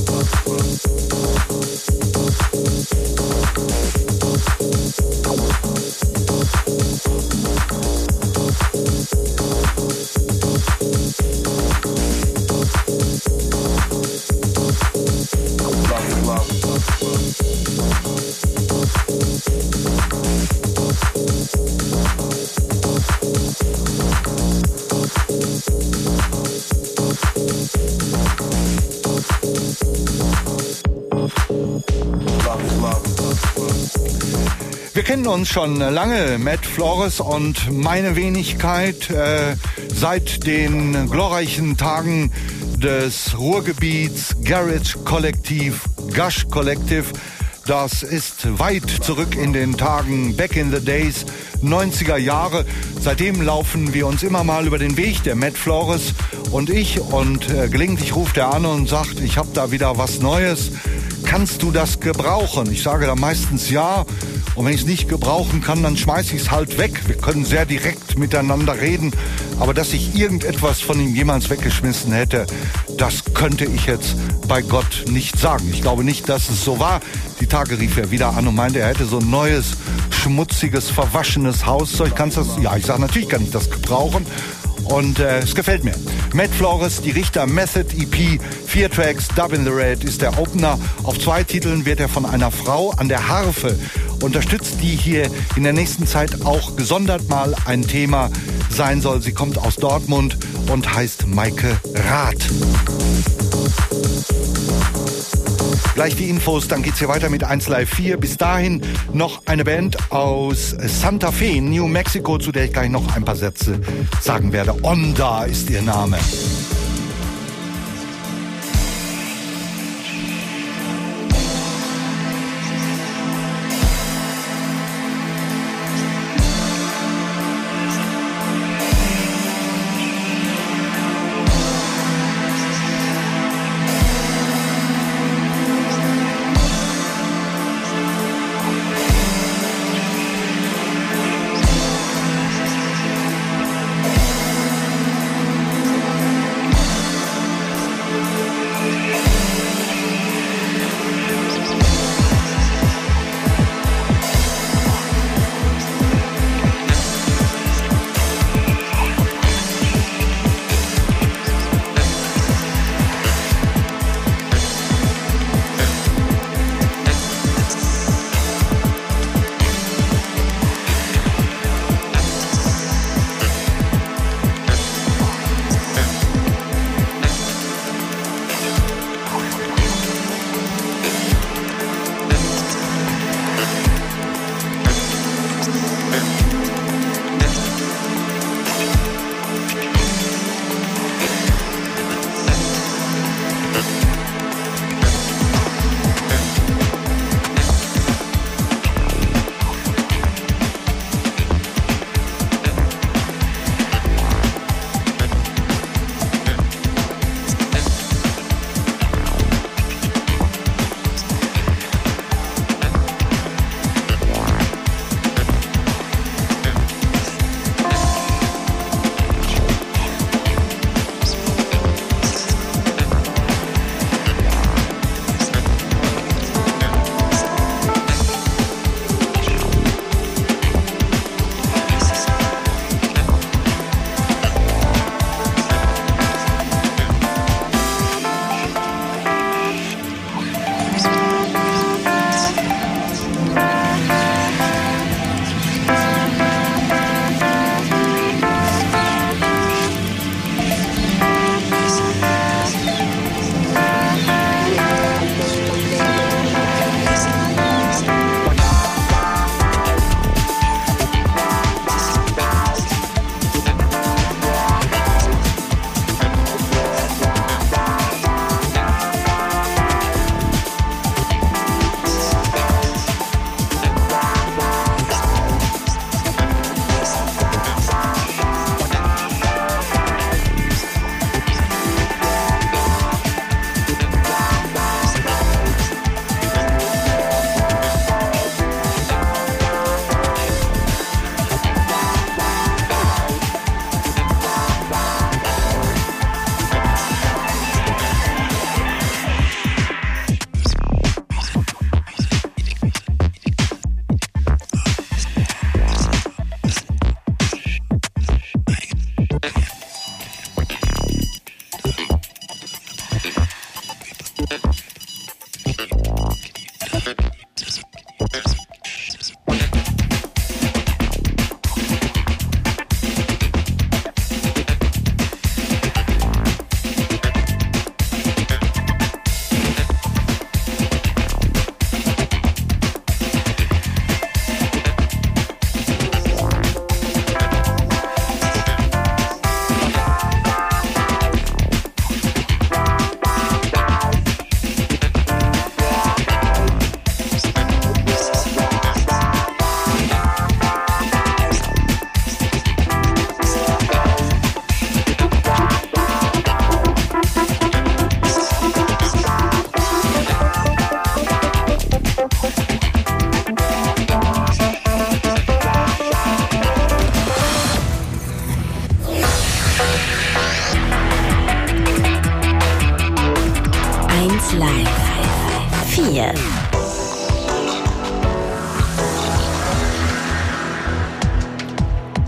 Wir kennen uns schon lange, Matt Flores und meine Wenigkeit, äh, seit den glorreichen Tagen des Ruhrgebiets Garage Kollektiv, Gush Collective. Das ist weit zurück in den Tagen, back in the days, neunziger Jahre. Seitdem laufen wir uns immer mal über den Weg, der Matt Flores und ich. Und äh, gelegentlich ruft er an und sagt, ich habe da wieder was Neues. Kannst du das gebrauchen? Ich sage da meistens ja. Und wenn ich es nicht gebrauchen kann, dann schmeiße ich es halt weg. Wir können sehr direkt miteinander reden. Aber dass ich irgendetwas von ihm jemals weggeschmissen hätte, das könnte ich jetzt bei Gott nicht sagen. Ich glaube nicht, dass es so war. Die Tage rief er wieder an und meinte, er hätte so ein neues, schmutziges, verwaschenes Hauszeug. Kannst du das? Ja, ich sage, natürlich kann ich das gebrauchen. Und äh, es gefällt mir. Matt Flores, die Richter Method E P, vier Tracks, Dub in the Red ist der Opener. Auf zwei Titeln wird er von einer Frau an der Harfe unterstützt, die hier in der nächsten Zeit auch gesondert mal ein Thema sein soll. Sie kommt aus Dortmund und heißt Maike Rath. Gleich die Infos, dann geht's hier weiter mit eins Live vier. Bis dahin noch eine Band aus Santa Fe, New Mexico, zu der ich gleich noch ein paar Sätze sagen werde. Onda ist ihr Name.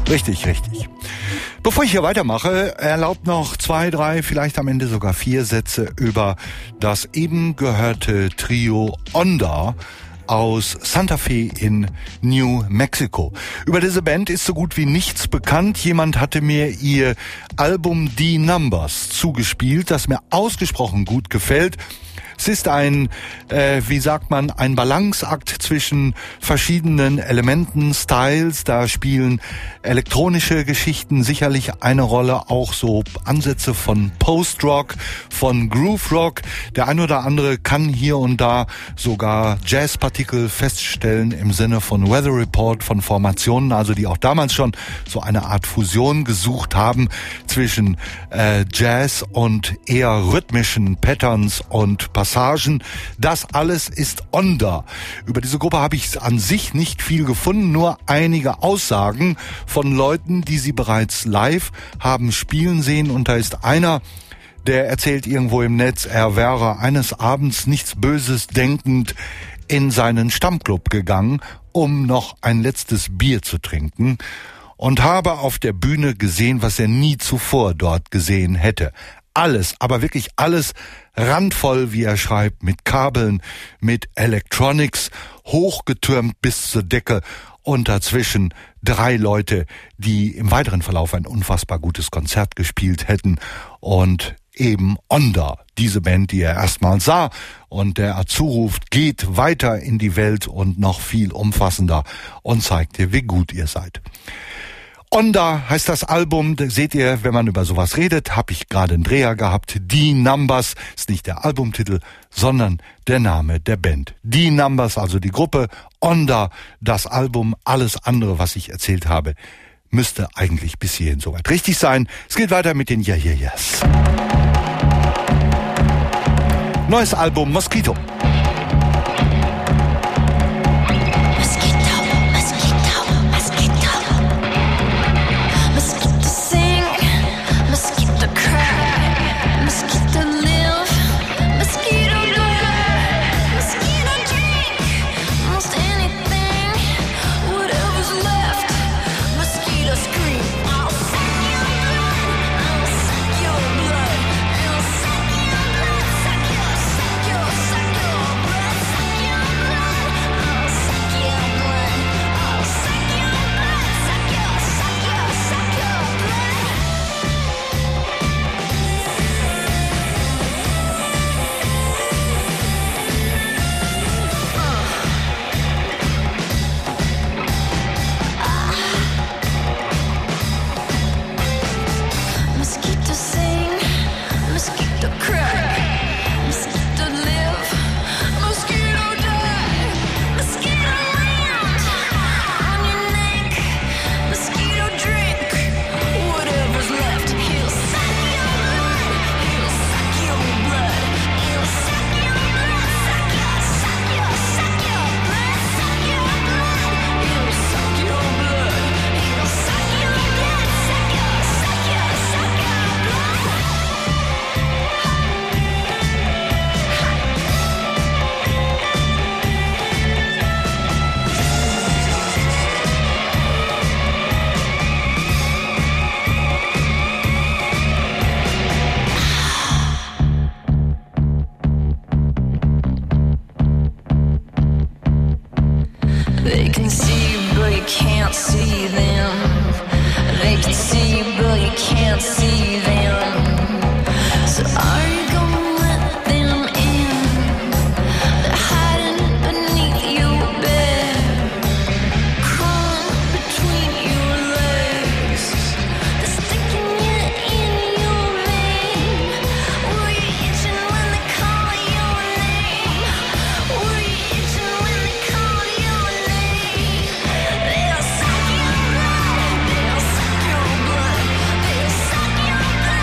Richtig, richtig. Bevor ich hier weitermache, erlaubt noch zwei, drei, vielleicht am Ende sogar vier Sätze über das eben gehörte Trio Onda aus Santa Fe in New Mexico. Über diese Band ist so gut wie nichts bekannt. Jemand hatte mir ihr Album The Numbers zugespielt, das mir ausgesprochen gut gefällt. Es ist ein, äh, wie sagt man, ein Balanceakt zwischen verschiedenen Elementen, Styles. Da spielen elektronische Geschichten sicherlich eine Rolle, auch so Ansätze von Post-Rock, von Groove-Rock. Der ein oder andere kann hier und da sogar Jazzpartikel feststellen im Sinne von Weather Report, von Formationen, also die auch damals schon so eine Art Fusion gesucht haben zwischen äh, Jazz und eher rhythmischen Patterns und Passagen. Das alles ist Onda. Über diese Gruppe habe ich an sich nicht viel gefunden, nur einige Aussagen von Leuten, die sie bereits live haben spielen sehen. Und da ist einer, der erzählt irgendwo im Netz, er wäre eines Abends nichts Böses denkend in seinen Stammclub gegangen, um noch ein letztes Bier zu trinken, und habe auf der Bühne gesehen, was er nie zuvor dort gesehen hätte. Alles, aber wirklich alles randvoll, wie er schreibt, mit Kabeln, mit Electronics, hochgetürmt bis zur Decke und dazwischen drei Leute, die im weiteren Verlauf ein unfassbar gutes Konzert gespielt hätten, und eben Onda, diese Band, die er erstmals sah und der er zuruft, geht weiter in die Welt und noch viel umfassender und zeigt dir, wie gut ihr seid. Onda heißt das Album, da seht ihr, wenn man über sowas redet, habe ich gerade einen Dreher gehabt. The Numbers ist nicht der Albumtitel, sondern der Name der Band. The Numbers, also die Gruppe, Onda, das Album, alles andere, was ich erzählt habe, müsste eigentlich bis hierhin soweit richtig sein. Es geht weiter mit den Yeah Yeah Yeahs. Neues Album, Mosquito. They'll suck your blood. They'll suck your blood.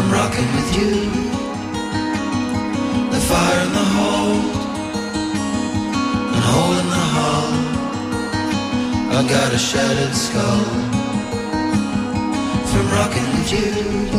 I'm rocking with you. The fire in the hold, and hole in the hull. I got a shattered skull from rocking with you.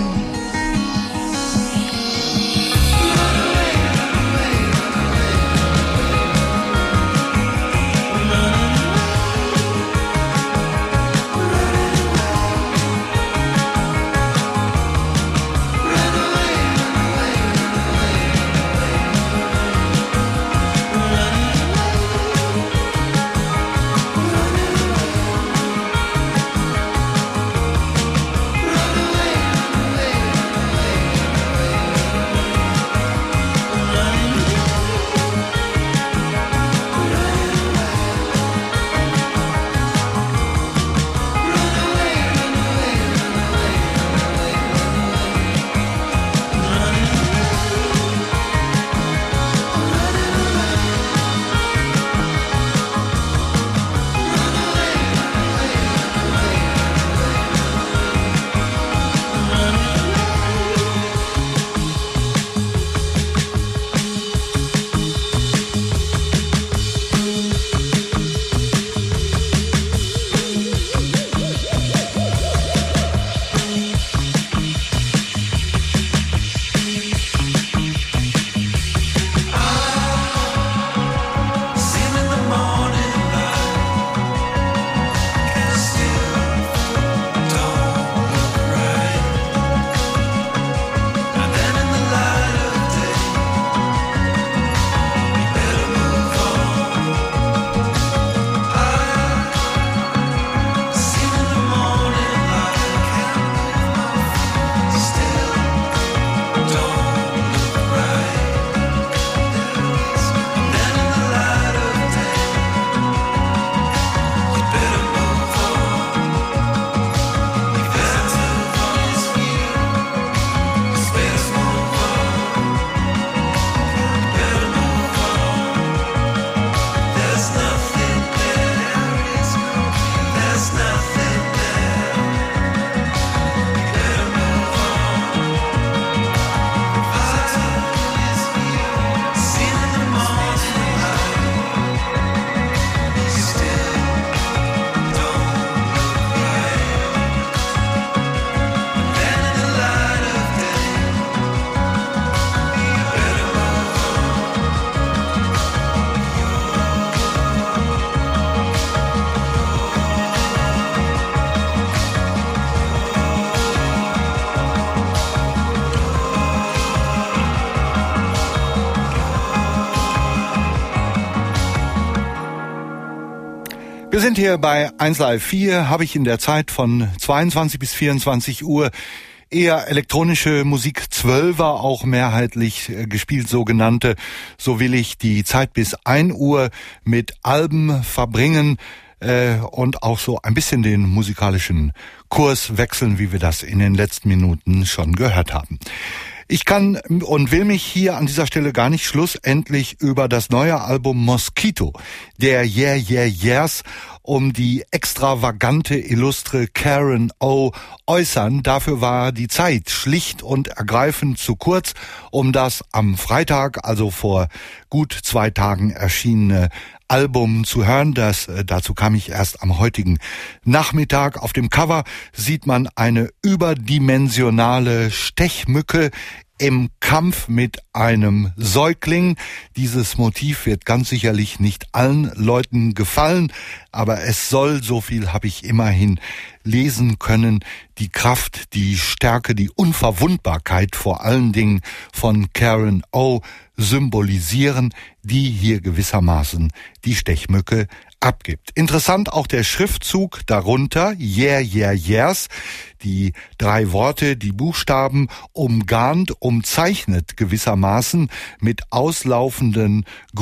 Wir sind hier bei eins Live vier, habe ich in der Zeit von zweiundzwanzig bis vierundzwanzig Uhr eher elektronische Musik, Zwölfer auch mehrheitlich äh, gespielt, sogenannte. So will ich die Zeit bis ein Uhr mit Alben verbringen äh, und auch so ein bisschen den musikalischen Kurs wechseln, wie wir das in den letzten Minuten schon gehört haben. Ich kann und will mich hier an dieser Stelle gar nicht schlussendlich über das neue Album Mosquito der Yeah Yeah Yeahs um die extravagante, illustre Karen O äußern. Dafür war die Zeit schlicht und ergreifend zu kurz, um das am Freitag, also vor gut zwei Tagen erschienene Album zu hören. Das, äh, dazu kam ich erst am heutigen Nachmittag. Auf dem Cover sieht man eine überdimensionale Stechmücke im Kampf mit einem Säugling. Dieses Motiv wird ganz sicherlich nicht allen Leuten gefallen, aber es soll, so viel habe ich immerhin lesen können, die Kraft, die Stärke, die Unverwundbarkeit vor allen Dingen von Karen O symbolisieren, die hier gewissermaßen die Stechmücke abgibt. Interessant auch der Schriftzug darunter, Yeah, Yeah, Yeahs, die drei Worte, die Buchstaben umgarnt, umzeichnet gewissermaßen mit auslaufenden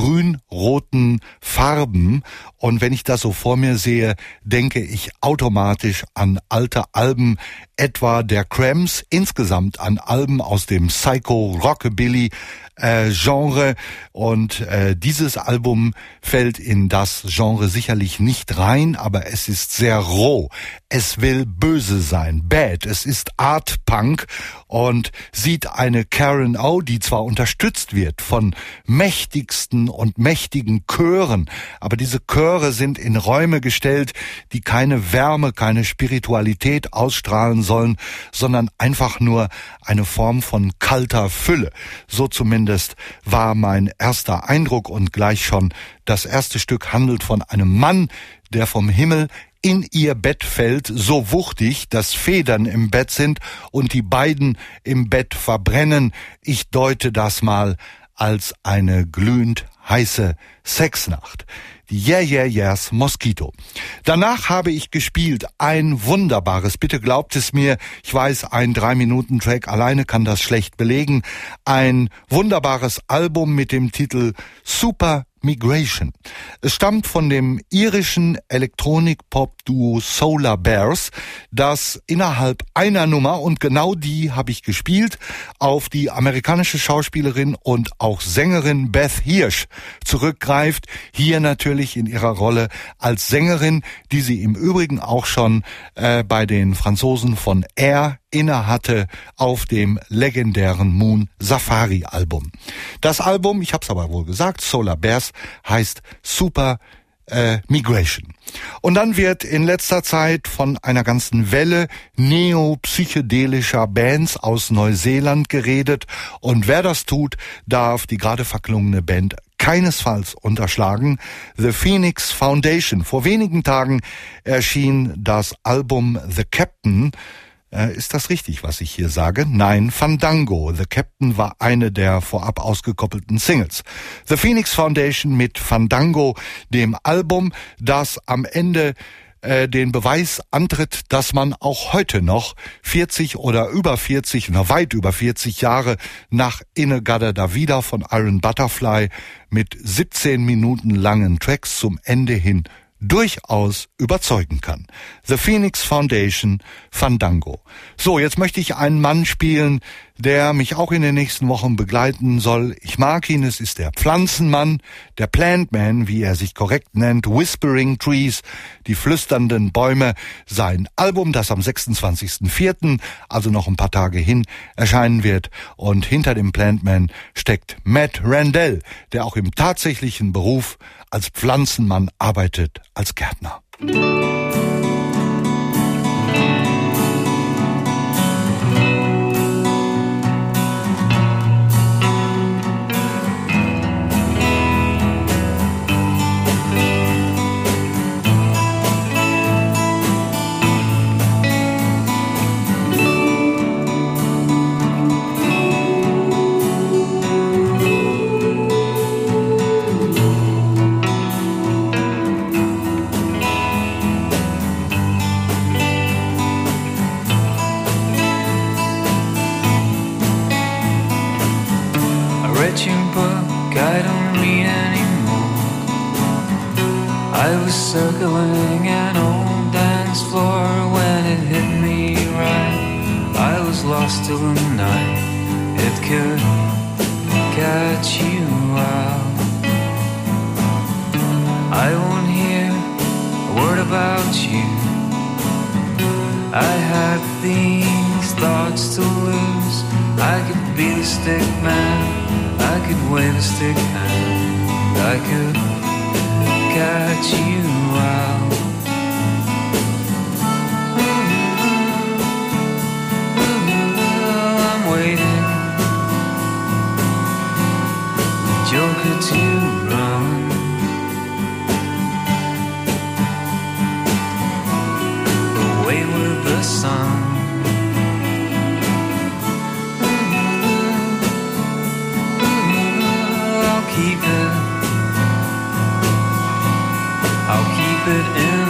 grün-roten Farben. Und wenn ich das so vor mir sehe, denke ich automatisch an alte Alben, etwa der Cramps, insgesamt an Alben aus dem Psycho-Rockabilly Äh, Genre, und äh, dieses Album fällt in das Genre sicherlich nicht rein, aber es ist sehr roh. Es will böse sein, bad. Es ist Art Punk und sieht eine Karen O, die zwar unterstützt wird von mächtigsten und mächtigen Chören, aber diese Chöre sind in Räume gestellt, die keine Wärme, keine Spiritualität ausstrahlen sollen, sondern einfach nur eine Form von kalter Fülle. So zumindest war mein erster Eindruck, und gleich schon das erste Stück handelt von einem Mann, der vom Himmel in ihr Bett fällt, so wuchtig, dass Federn im Bett sind und die beiden im Bett verbrennen. Ich deute das mal als eine glühend heiße Sexnacht. Die Yeah Yeah Yeahs Mosquito. Danach habe ich gespielt ein wunderbares, bitte glaubt es mir, ich weiß, ein Drei-Minuten-Track alleine kann das schlecht belegen, ein wunderbares Album mit dem Titel Super Migration. Es stammt von dem irischen Elektronik-Pop-Duo Solar Bears, das innerhalb einer Nummer, und genau die habe ich gespielt, auf die amerikanische Schauspielerin und auch Sängerin Beth Hirsch zurückgreift, hier natürlich in ihrer Rolle als Sängerin, die sie im Übrigen auch schon äh, bei den Franzosen von Air inne hatte auf dem legendären Moon Safari Album. Das Album, ich hab's aber wohl gesagt, Solar Bears, heißt Super äh, Migration. Und dann wird in letzter Zeit von einer ganzen Welle neo-psychedelischer Bands aus Neuseeland geredet, und wer das tut, darf die gerade verklungene Band keinesfalls unterschlagen. The Phoenix Foundation. Vor wenigen Tagen erschien das Album The Captain. Ist das richtig, was ich hier sage? Nein, Fandango. The Captain war eine der vorab ausgekoppelten Singles. The Phoenix Foundation mit Fandango, dem Album, das am Ende äh, den Beweis antritt, dass man auch heute noch vierzig oder über vierzig, noch weit über vierzig Jahre nach In-A-Gadda Da Vida von Iron Butterfly mit siebzehn Minuten langen Tracks zum Ende hin durchaus überzeugen kann. The Phoenix Foundation, Fandango. So, jetzt möchte ich einen Mann spielen, der mich auch in den nächsten Wochen begleiten soll. Ich mag ihn, es ist der Pflanzenmann, der Plantman, wie er sich korrekt nennt, Whispering Trees, die flüsternden Bäume. Sein Album, das am sechsundzwanzigsten vierten, also noch ein paar Tage hin, erscheinen wird. Und hinter dem Plantman steckt Matt Randell, der auch im tatsächlichen Beruf als Pflanzenmann arbeitet, als Gärtner. Circling an old dance floor when it hit me right. I was lost till the night it could catch you out. I won't hear a word about you. I had these thoughts to lose. I could be the stick man, I could wave a stick hand, I could catch you out. I'm waiting, Joker, to run. Away with the sun. I'll keep it I'll keep it in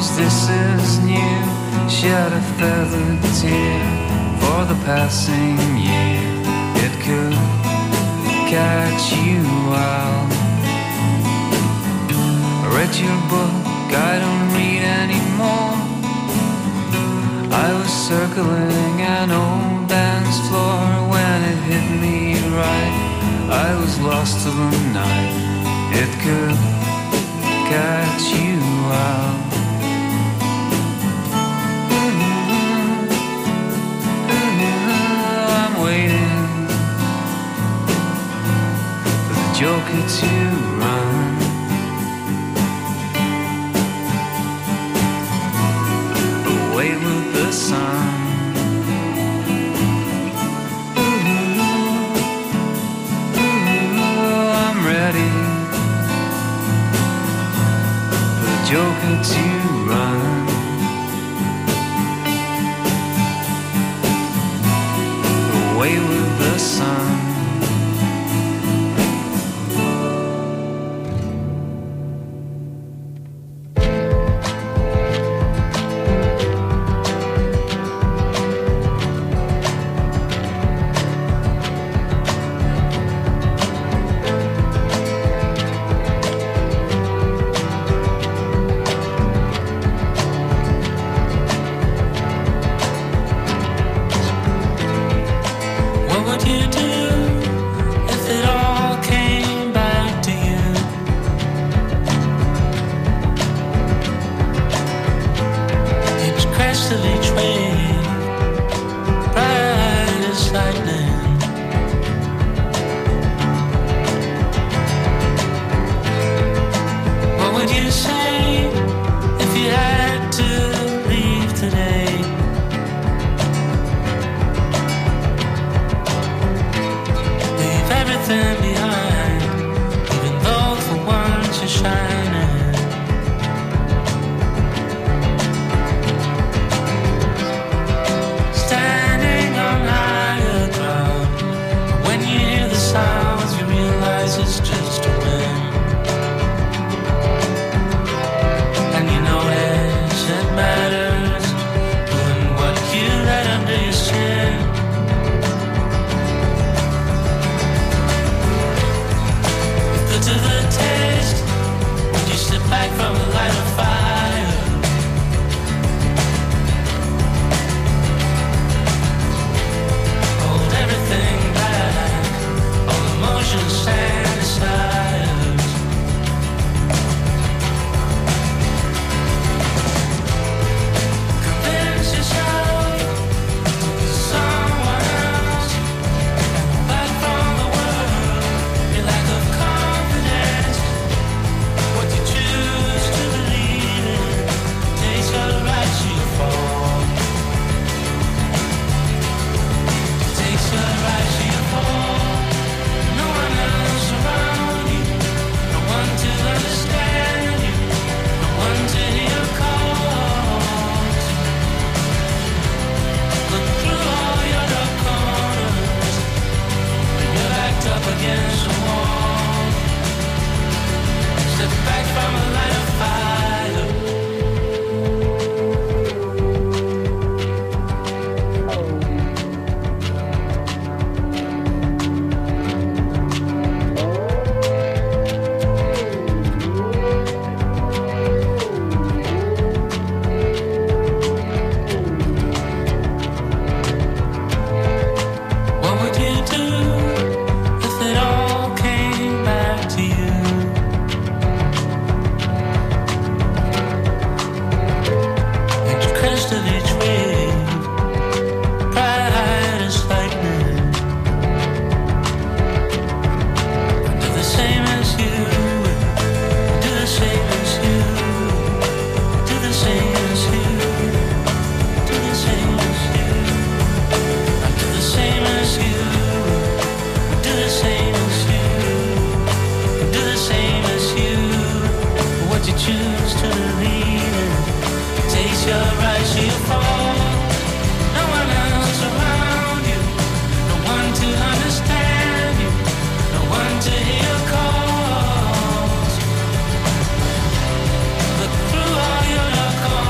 knows this is new. Shed a feathered tear for the passing year. It could catch you out. I read your book, I don't read anymore. I was circling an old dance floor when it hit me right. I was lost to the night. It could catch you out. I'm waiting for the Joker to run. Away with the sun. Joker to run. Away with the sun. Look through all your dark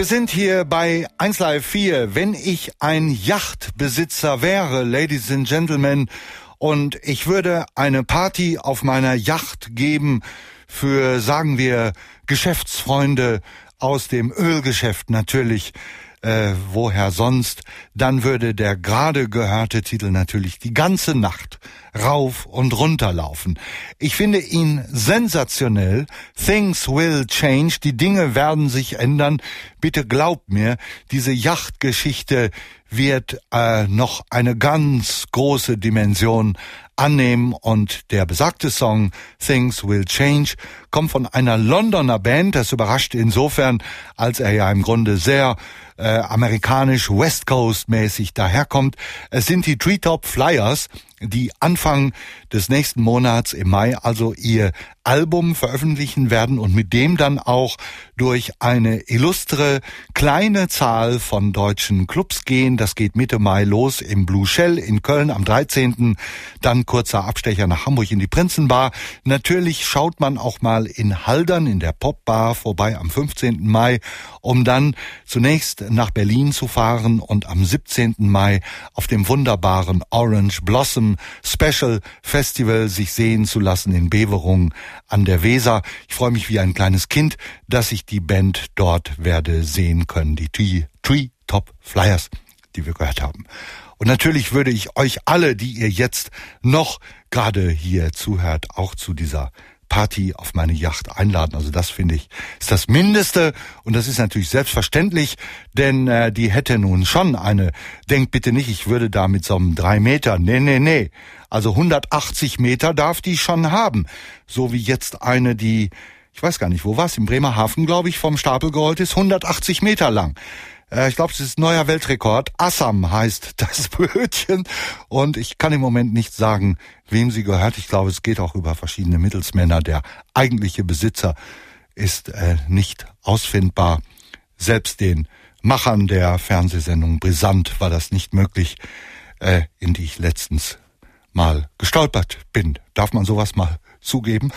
sind hier bei eins Live vier. Wenn ich ein Yachtbesitzer wäre, Ladies and Gentlemen, und ich würde eine Party auf meiner Yacht geben für, sagen wir, Geschäftsfreunde aus dem Ölgeschäft natürlich, äh, woher sonst, dann würde der gerade gehörte Titel natürlich die ganze Nacht rauf und runter laufen. Ich finde ihn sensationell. Things will change. Die Dinge werden sich ändern. Bitte glaubt mir, diese Yachtgeschichte wird äh, noch eine ganz große Dimension annehmen, und der besagte Song Things Will Change kommt von einer Londoner Band. Das überrascht insofern, als er ja im Grunde sehr äh, amerikanisch West Coast mäßig daherkommt. Es sind die Treetop Flyers, die Anfang des nächsten Monats im Mai also ihr Album veröffentlichen werden und mit dem dann auch durch eine illustre kleine Zahl von deutschen Clubs gehen. Das geht Mitte Mai los im Blue Shell in Köln am dreizehnten Dann kurzer Abstecher nach Hamburg in die Prinzenbar. Natürlich schaut man auch mal in Haldern in der Popbar vorbei am fünfzehnten Mai, um dann zunächst nach Berlin zu fahren und am siebzehnten Mai auf dem wunderbaren Orange Blossom Special Festival sich sehen zu lassen in Beverungen an der Weser. Ich freue mich wie ein kleines Kind, dass ich die Band dort werde sehen können, die Tree Top Flyers, die wir gehört haben. Und natürlich würde ich euch alle, die ihr jetzt noch gerade hier zuhört, auch zu dieser Party auf meine Yacht einladen. Also das, finde ich, ist das Mindeste, und das ist natürlich selbstverständlich, denn äh, die hätte nun schon eine, denkt bitte nicht, ich würde da mit so einem drei Meter, nee, nee, nee, also hundertachtzig Meter darf die schon haben, so wie jetzt eine, die, ich weiß gar nicht, wo war es, in Bremerhaven, glaube ich, vom Stapel gerollt ist, hundertachtzig Meter lang. Ich glaube, es ist ein neuer Weltrekord. Assam heißt das Bötchen. Und ich kann im Moment nicht sagen, wem sie gehört. Ich glaube, es geht auch über verschiedene Mittelsmänner. Der eigentliche Besitzer ist äh, nicht ausfindbar. Selbst den Machern der Fernsehsendung Brisant war das nicht möglich, äh, in die ich letztens mal gestolpert bin. Darf man sowas mal zugeben?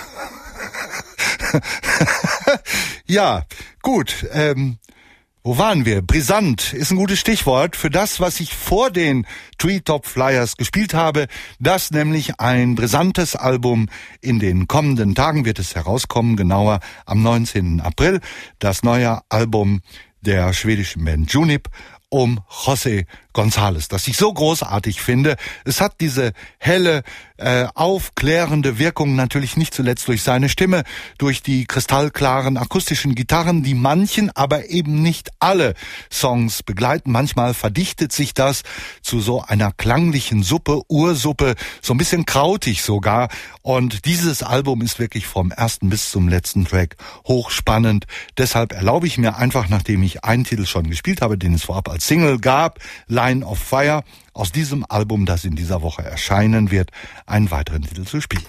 Ja, gut. Ähm, Wo waren wir? Brisant ist ein gutes Stichwort für das, was ich vor den Treetop Flyers gespielt habe. Das nämlich ein brisantes Album. In den kommenden Tagen wird es herauskommen, genauer am neunzehnten April. Das neue Album der schwedischen Band Junip um José González, das ich so großartig finde. Es hat diese helle, äh, aufklärende Wirkung, natürlich nicht zuletzt durch seine Stimme, durch die kristallklaren akustischen Gitarren, die manchen, aber eben nicht alle Songs begleiten. Manchmal verdichtet sich das zu so einer klanglichen Suppe, Ursuppe, so ein bisschen krautig sogar. Und dieses Album ist wirklich vom ersten bis zum letzten Track hochspannend. Deshalb erlaube ich mir einfach, nachdem ich einen Titel schon gespielt habe, den es vorab als Single gab, Line of Fire, aus diesem Album, das in dieser Woche erscheinen wird, einen weiteren Titel zu spielen.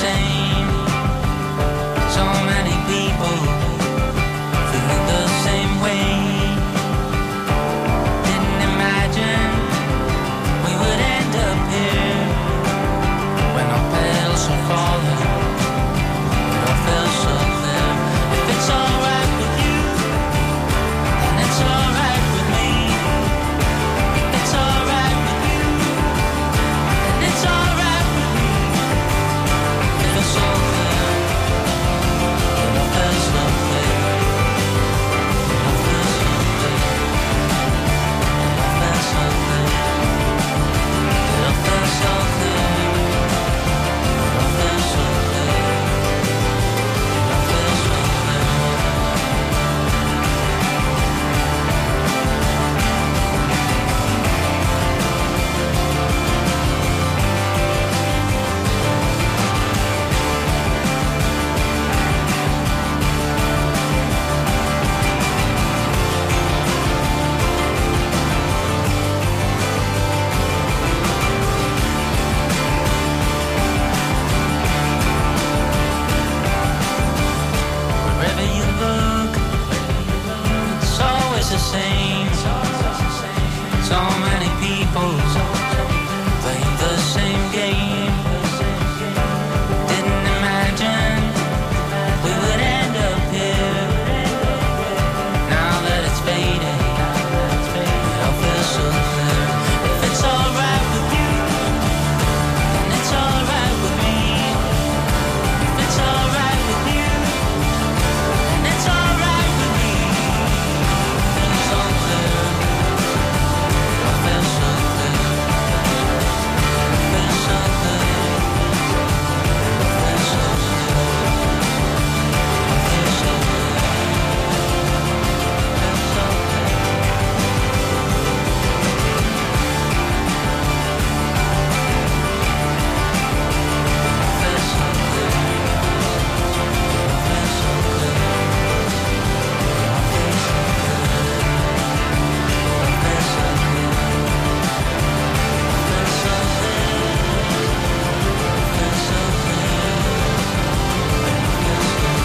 same. So many people feeling the same way. Didn't imagine we would end up here when our petals are falling. It all feels so clear. If it's alright with you, then it's alright with me. If it's alright with you, then it's alright with me. It feels so clear. It all feels so clear. It all feels so clear. It all feels so clear. It all feels so clear. It all feels so clear. It all feels so clear. Wherever you look, it's always the same. So many people playing the same game. Didn't imagine we would end up here. Now that it's fading, it all feels so clear. If it's alright with you, then it's alright with me. If it's alright with you, then it's alright with me. Feels so clear. It all feels so clear. It feels so clear. It feels so clear. It feels so clear. It feels so clear. Feels so clear. Feels so clear. Feels so clear. Feels so clear. Feels so clear. Feels so clear. Feels so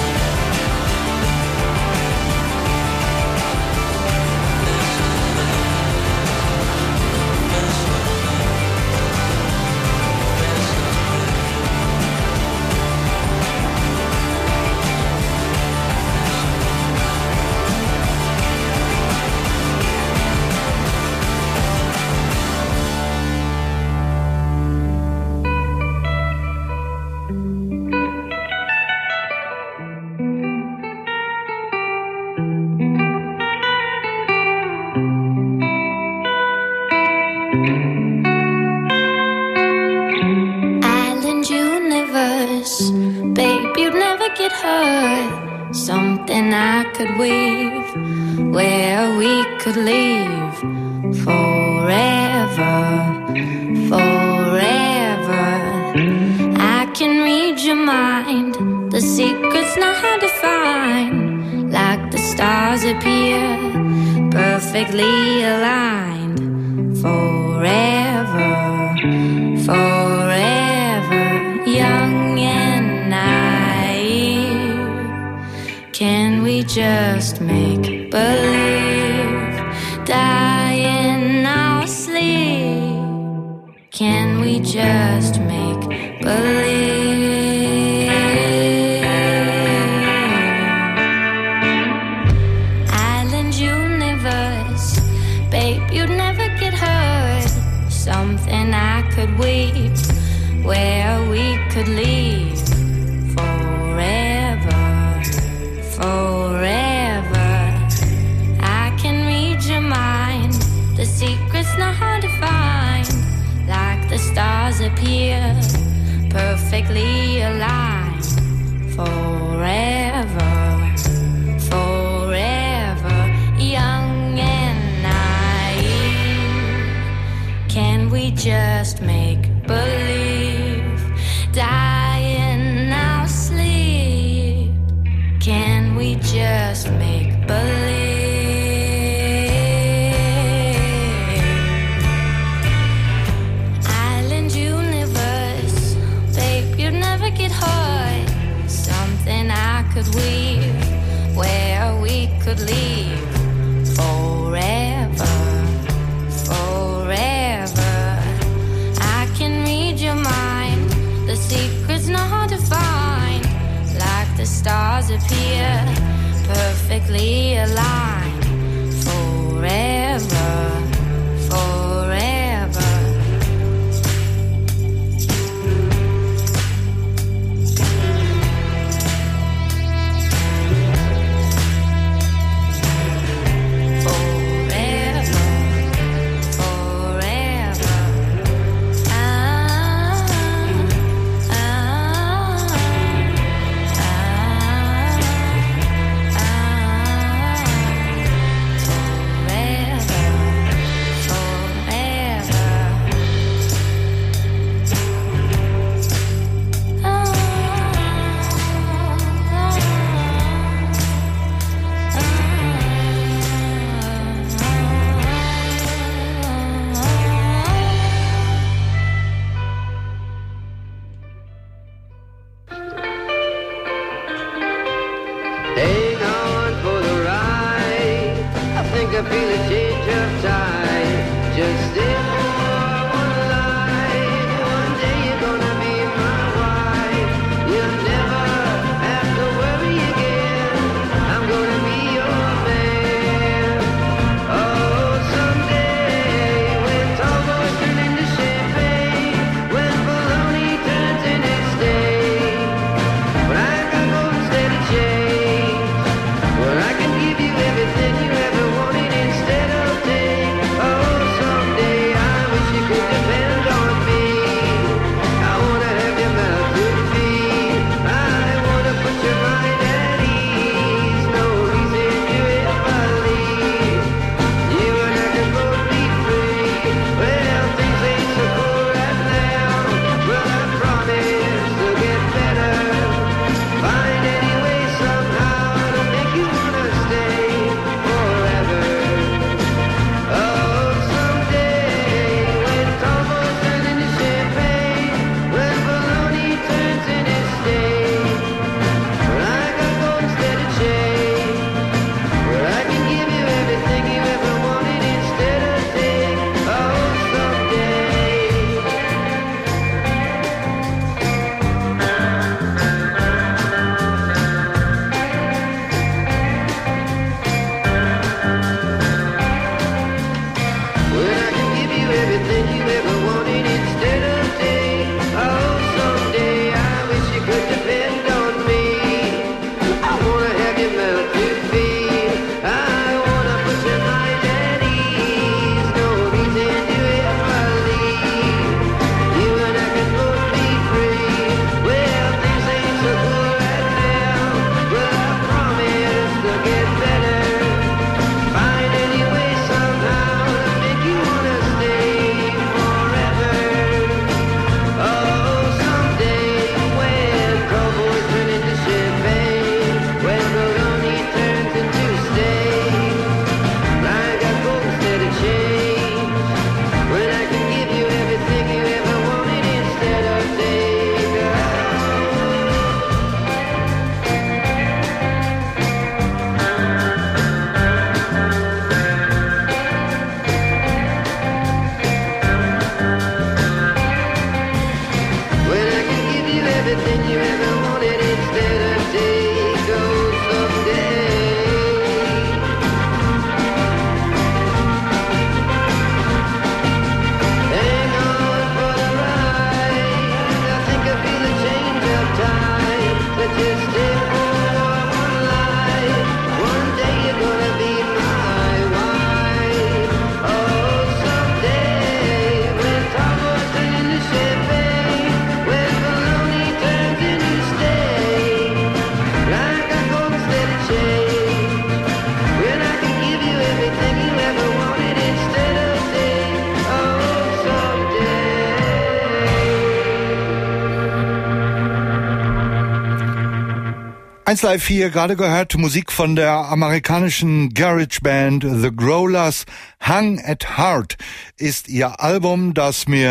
Island universe, babe, you'd never get hurt. Something I could weave where we could live forever, forever. I can read your mind, the secret's not hard to find. Like the stars appear, perfectly aligned forever. Forever, young and naive. Can we just make believe? Die in our sleep. Can we just make believe? Island universe, babe, you'd never get hurt. Something I could weave where we could live forever, forever. I can read your mind, the secret's not hard to find. Like the stars appear, perfectly aligned forever, forever. Young and naive. Can we just make believe? Die in our sleep. Can we just make believe? Island universe, babe, you'd never could weave, where we could live forever, forever. I can read your mind, the secret's not hard to find. Like the stars appear, perfectly aligned. Forever, forever. eins Live vier, gerade gehört Musik von der amerikanischen Garage Band The Growlers. Hung at Heart ist ihr Album, das mir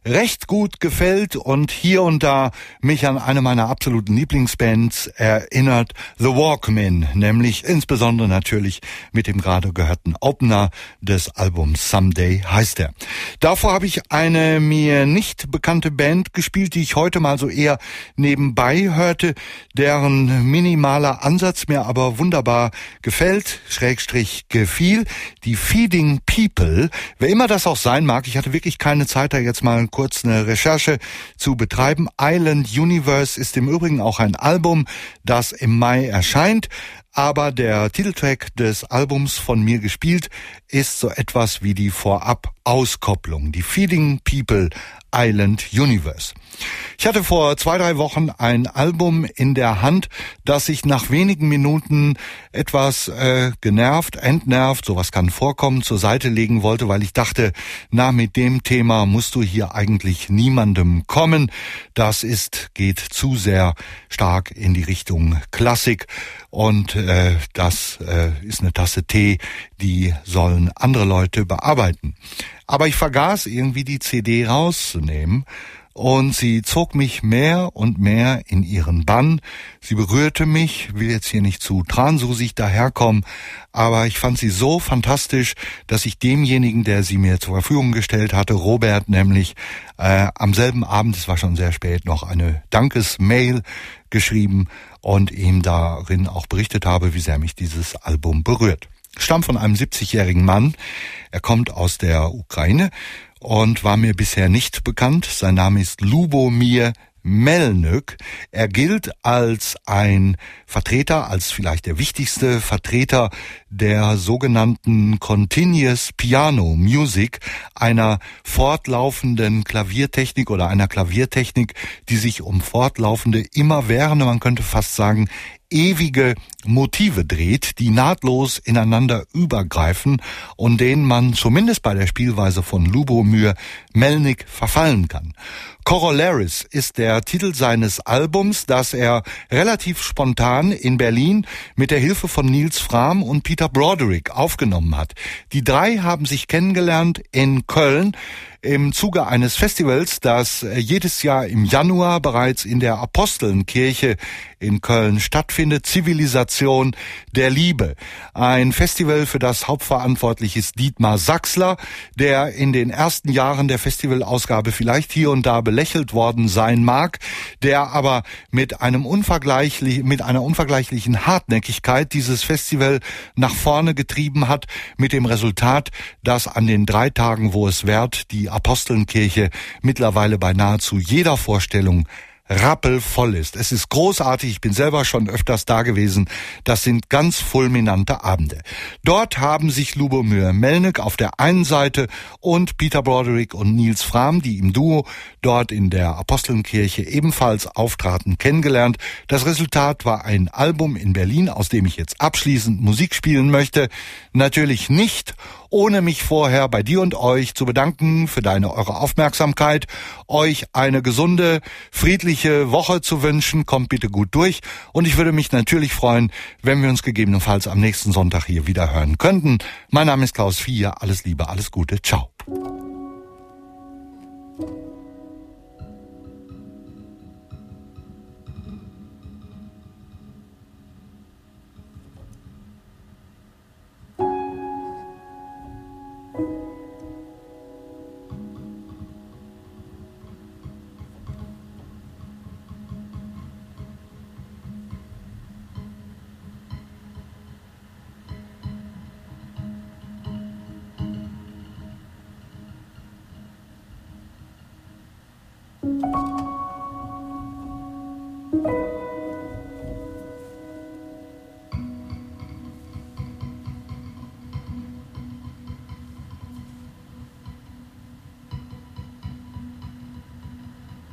recht gut gefällt und hier und da mich an eine meiner absoluten Lieblingsbands erinnert, The Walkmen, nämlich insbesondere natürlich mit dem gerade gehörten Opener des Albums Someday heißt er. Davor habe ich eine mir nicht bekannte Band gespielt, die ich heute mal so eher nebenbei hörte, deren minimaler Ansatz mir aber wunderbar gefällt, Schrägstrich gefiel, die Feeding People. Wer immer das auch sein mag, ich hatte wirklich keine Zeit, da jetzt mal kurz eine Recherche zu betreiben. Island Universe ist im Übrigen auch ein Album, das im Mai erscheint. Aber der Titeltrack des Albums von mir gespielt ist so etwas wie die Vorab-Auskopplung, die Feeding People Island Universe. Ich hatte vor zwei, drei Wochen ein Album in der Hand, das ich nach wenigen Minuten etwas äh, genervt, entnervt, sowas kann vorkommen, zur Seite legen wollte, weil ich dachte, na, mit dem Thema musst du hier eigentlich niemandem kommen. Das ist, geht zu sehr stark in die Richtung Klassik und äh, das äh, ist eine Tasse Tee, die sollen andere Leute bearbeiten. Aber ich vergaß irgendwie die C D rauszunehmen und sie zog mich mehr und mehr in ihren Bann. Sie berührte mich, will jetzt hier nicht zu transusig daherkommen, aber ich fand sie so fantastisch, dass ich demjenigen, der sie mir zur Verfügung gestellt hatte, Robert nämlich, äh, am selben Abend, es war schon sehr spät, noch eine Dankesmail geschrieben und ihm darin auch berichtet habe, wie sehr mich dieses Album berührt. Stammt von einem siebzigjährigen Mann. Er kommt aus der Ukraine und war mir bisher nicht bekannt. Sein Name ist Lubomir Melnyk. Er gilt als ein Vertreter, als vielleicht der wichtigste Vertreter der sogenannten Continuous Piano Music, einer fortlaufenden Klaviertechnik oder einer Klaviertechnik, die sich um fortlaufende, immerwährende, man könnte fast sagen, ewige Motive dreht, die nahtlos ineinander übergreifen und denen man zumindest bei der Spielweise von Lubomir Melnyk verfallen kann. Corollaris ist der Titel seines Albums, das er relativ spontan in Berlin mit der Hilfe von Nils Frahm und Peter Broderick aufgenommen hat. Die drei haben sich kennengelernt in Köln im Zuge eines Festivals, das jedes Jahr im Januar bereits in der Apostelenkirche in Köln stattfindet, Zivilisation der Liebe. Ein Festival, für das hauptverantwortlich ist Dietmar Sachsler, der in den ersten Jahren der Festivalausgabe vielleicht hier und da belächelt worden sein mag, der aber mit einem unvergleichlich, mit einer unvergleichlichen Hartnäckigkeit dieses Festival nach vorne getrieben hat, mit dem Resultat, dass an den drei Tagen, wo es währt, die Apostelenkirche mittlerweile bei nahezu jeder Vorstellung rappelvoll ist. Es ist großartig, ich bin selber schon öfters da gewesen. Das sind ganz fulminante Abende. Dort haben sich Lubomir Melnyk auf der einen Seite und Peter Broderick und Nils Frahm, die im Duo dort in der Apostelenkirche ebenfalls auftraten, kennengelernt. Das Resultat war ein Album in Berlin, aus dem ich jetzt abschließend Musik spielen möchte. Natürlich nicht, ohne mich vorher bei dir und euch zu bedanken für deine, eure Aufmerksamkeit, euch eine gesunde, friedliche Woche zu wünschen. Kommt bitte gut durch und ich würde mich natürlich freuen, wenn wir uns gegebenenfalls am nächsten Sonntag hier wieder hören könnten. Mein Name ist Klaus Vier, alles Liebe, alles Gute, ciao.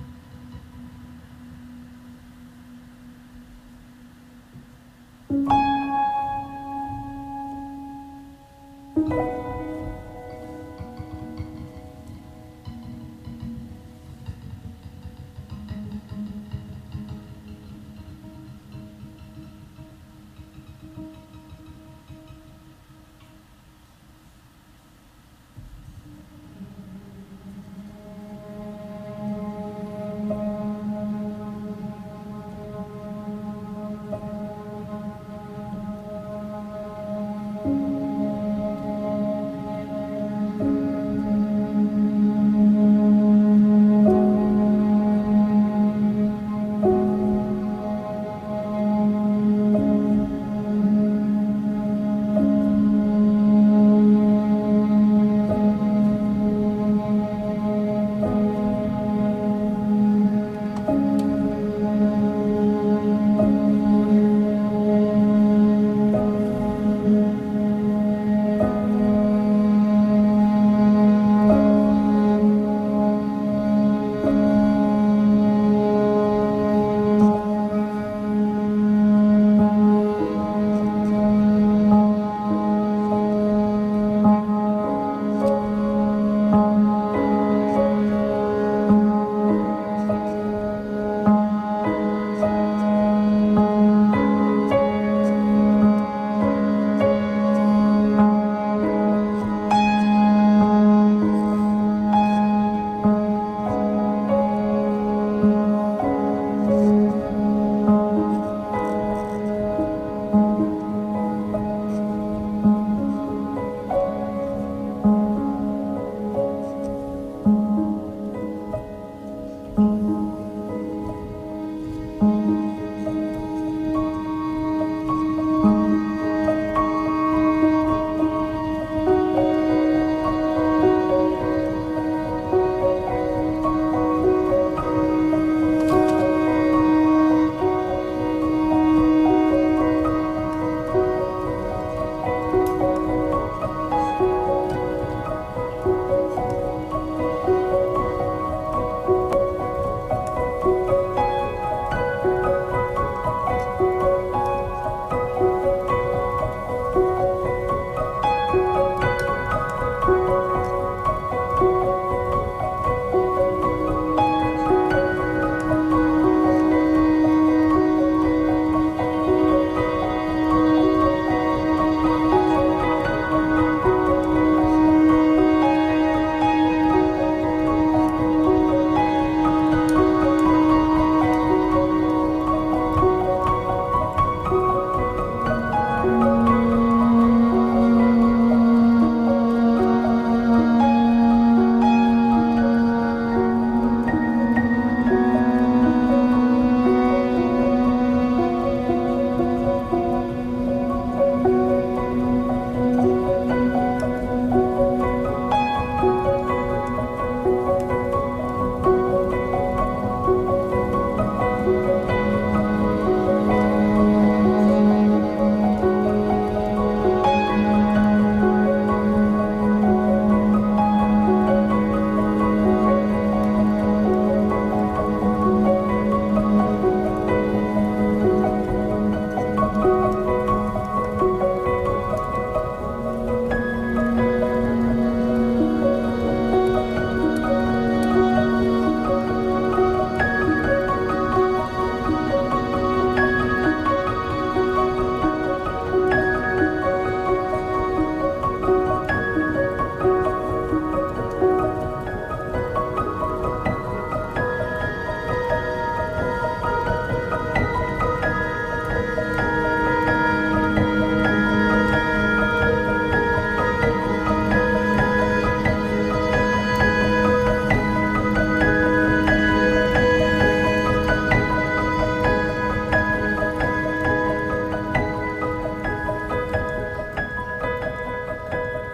Bye.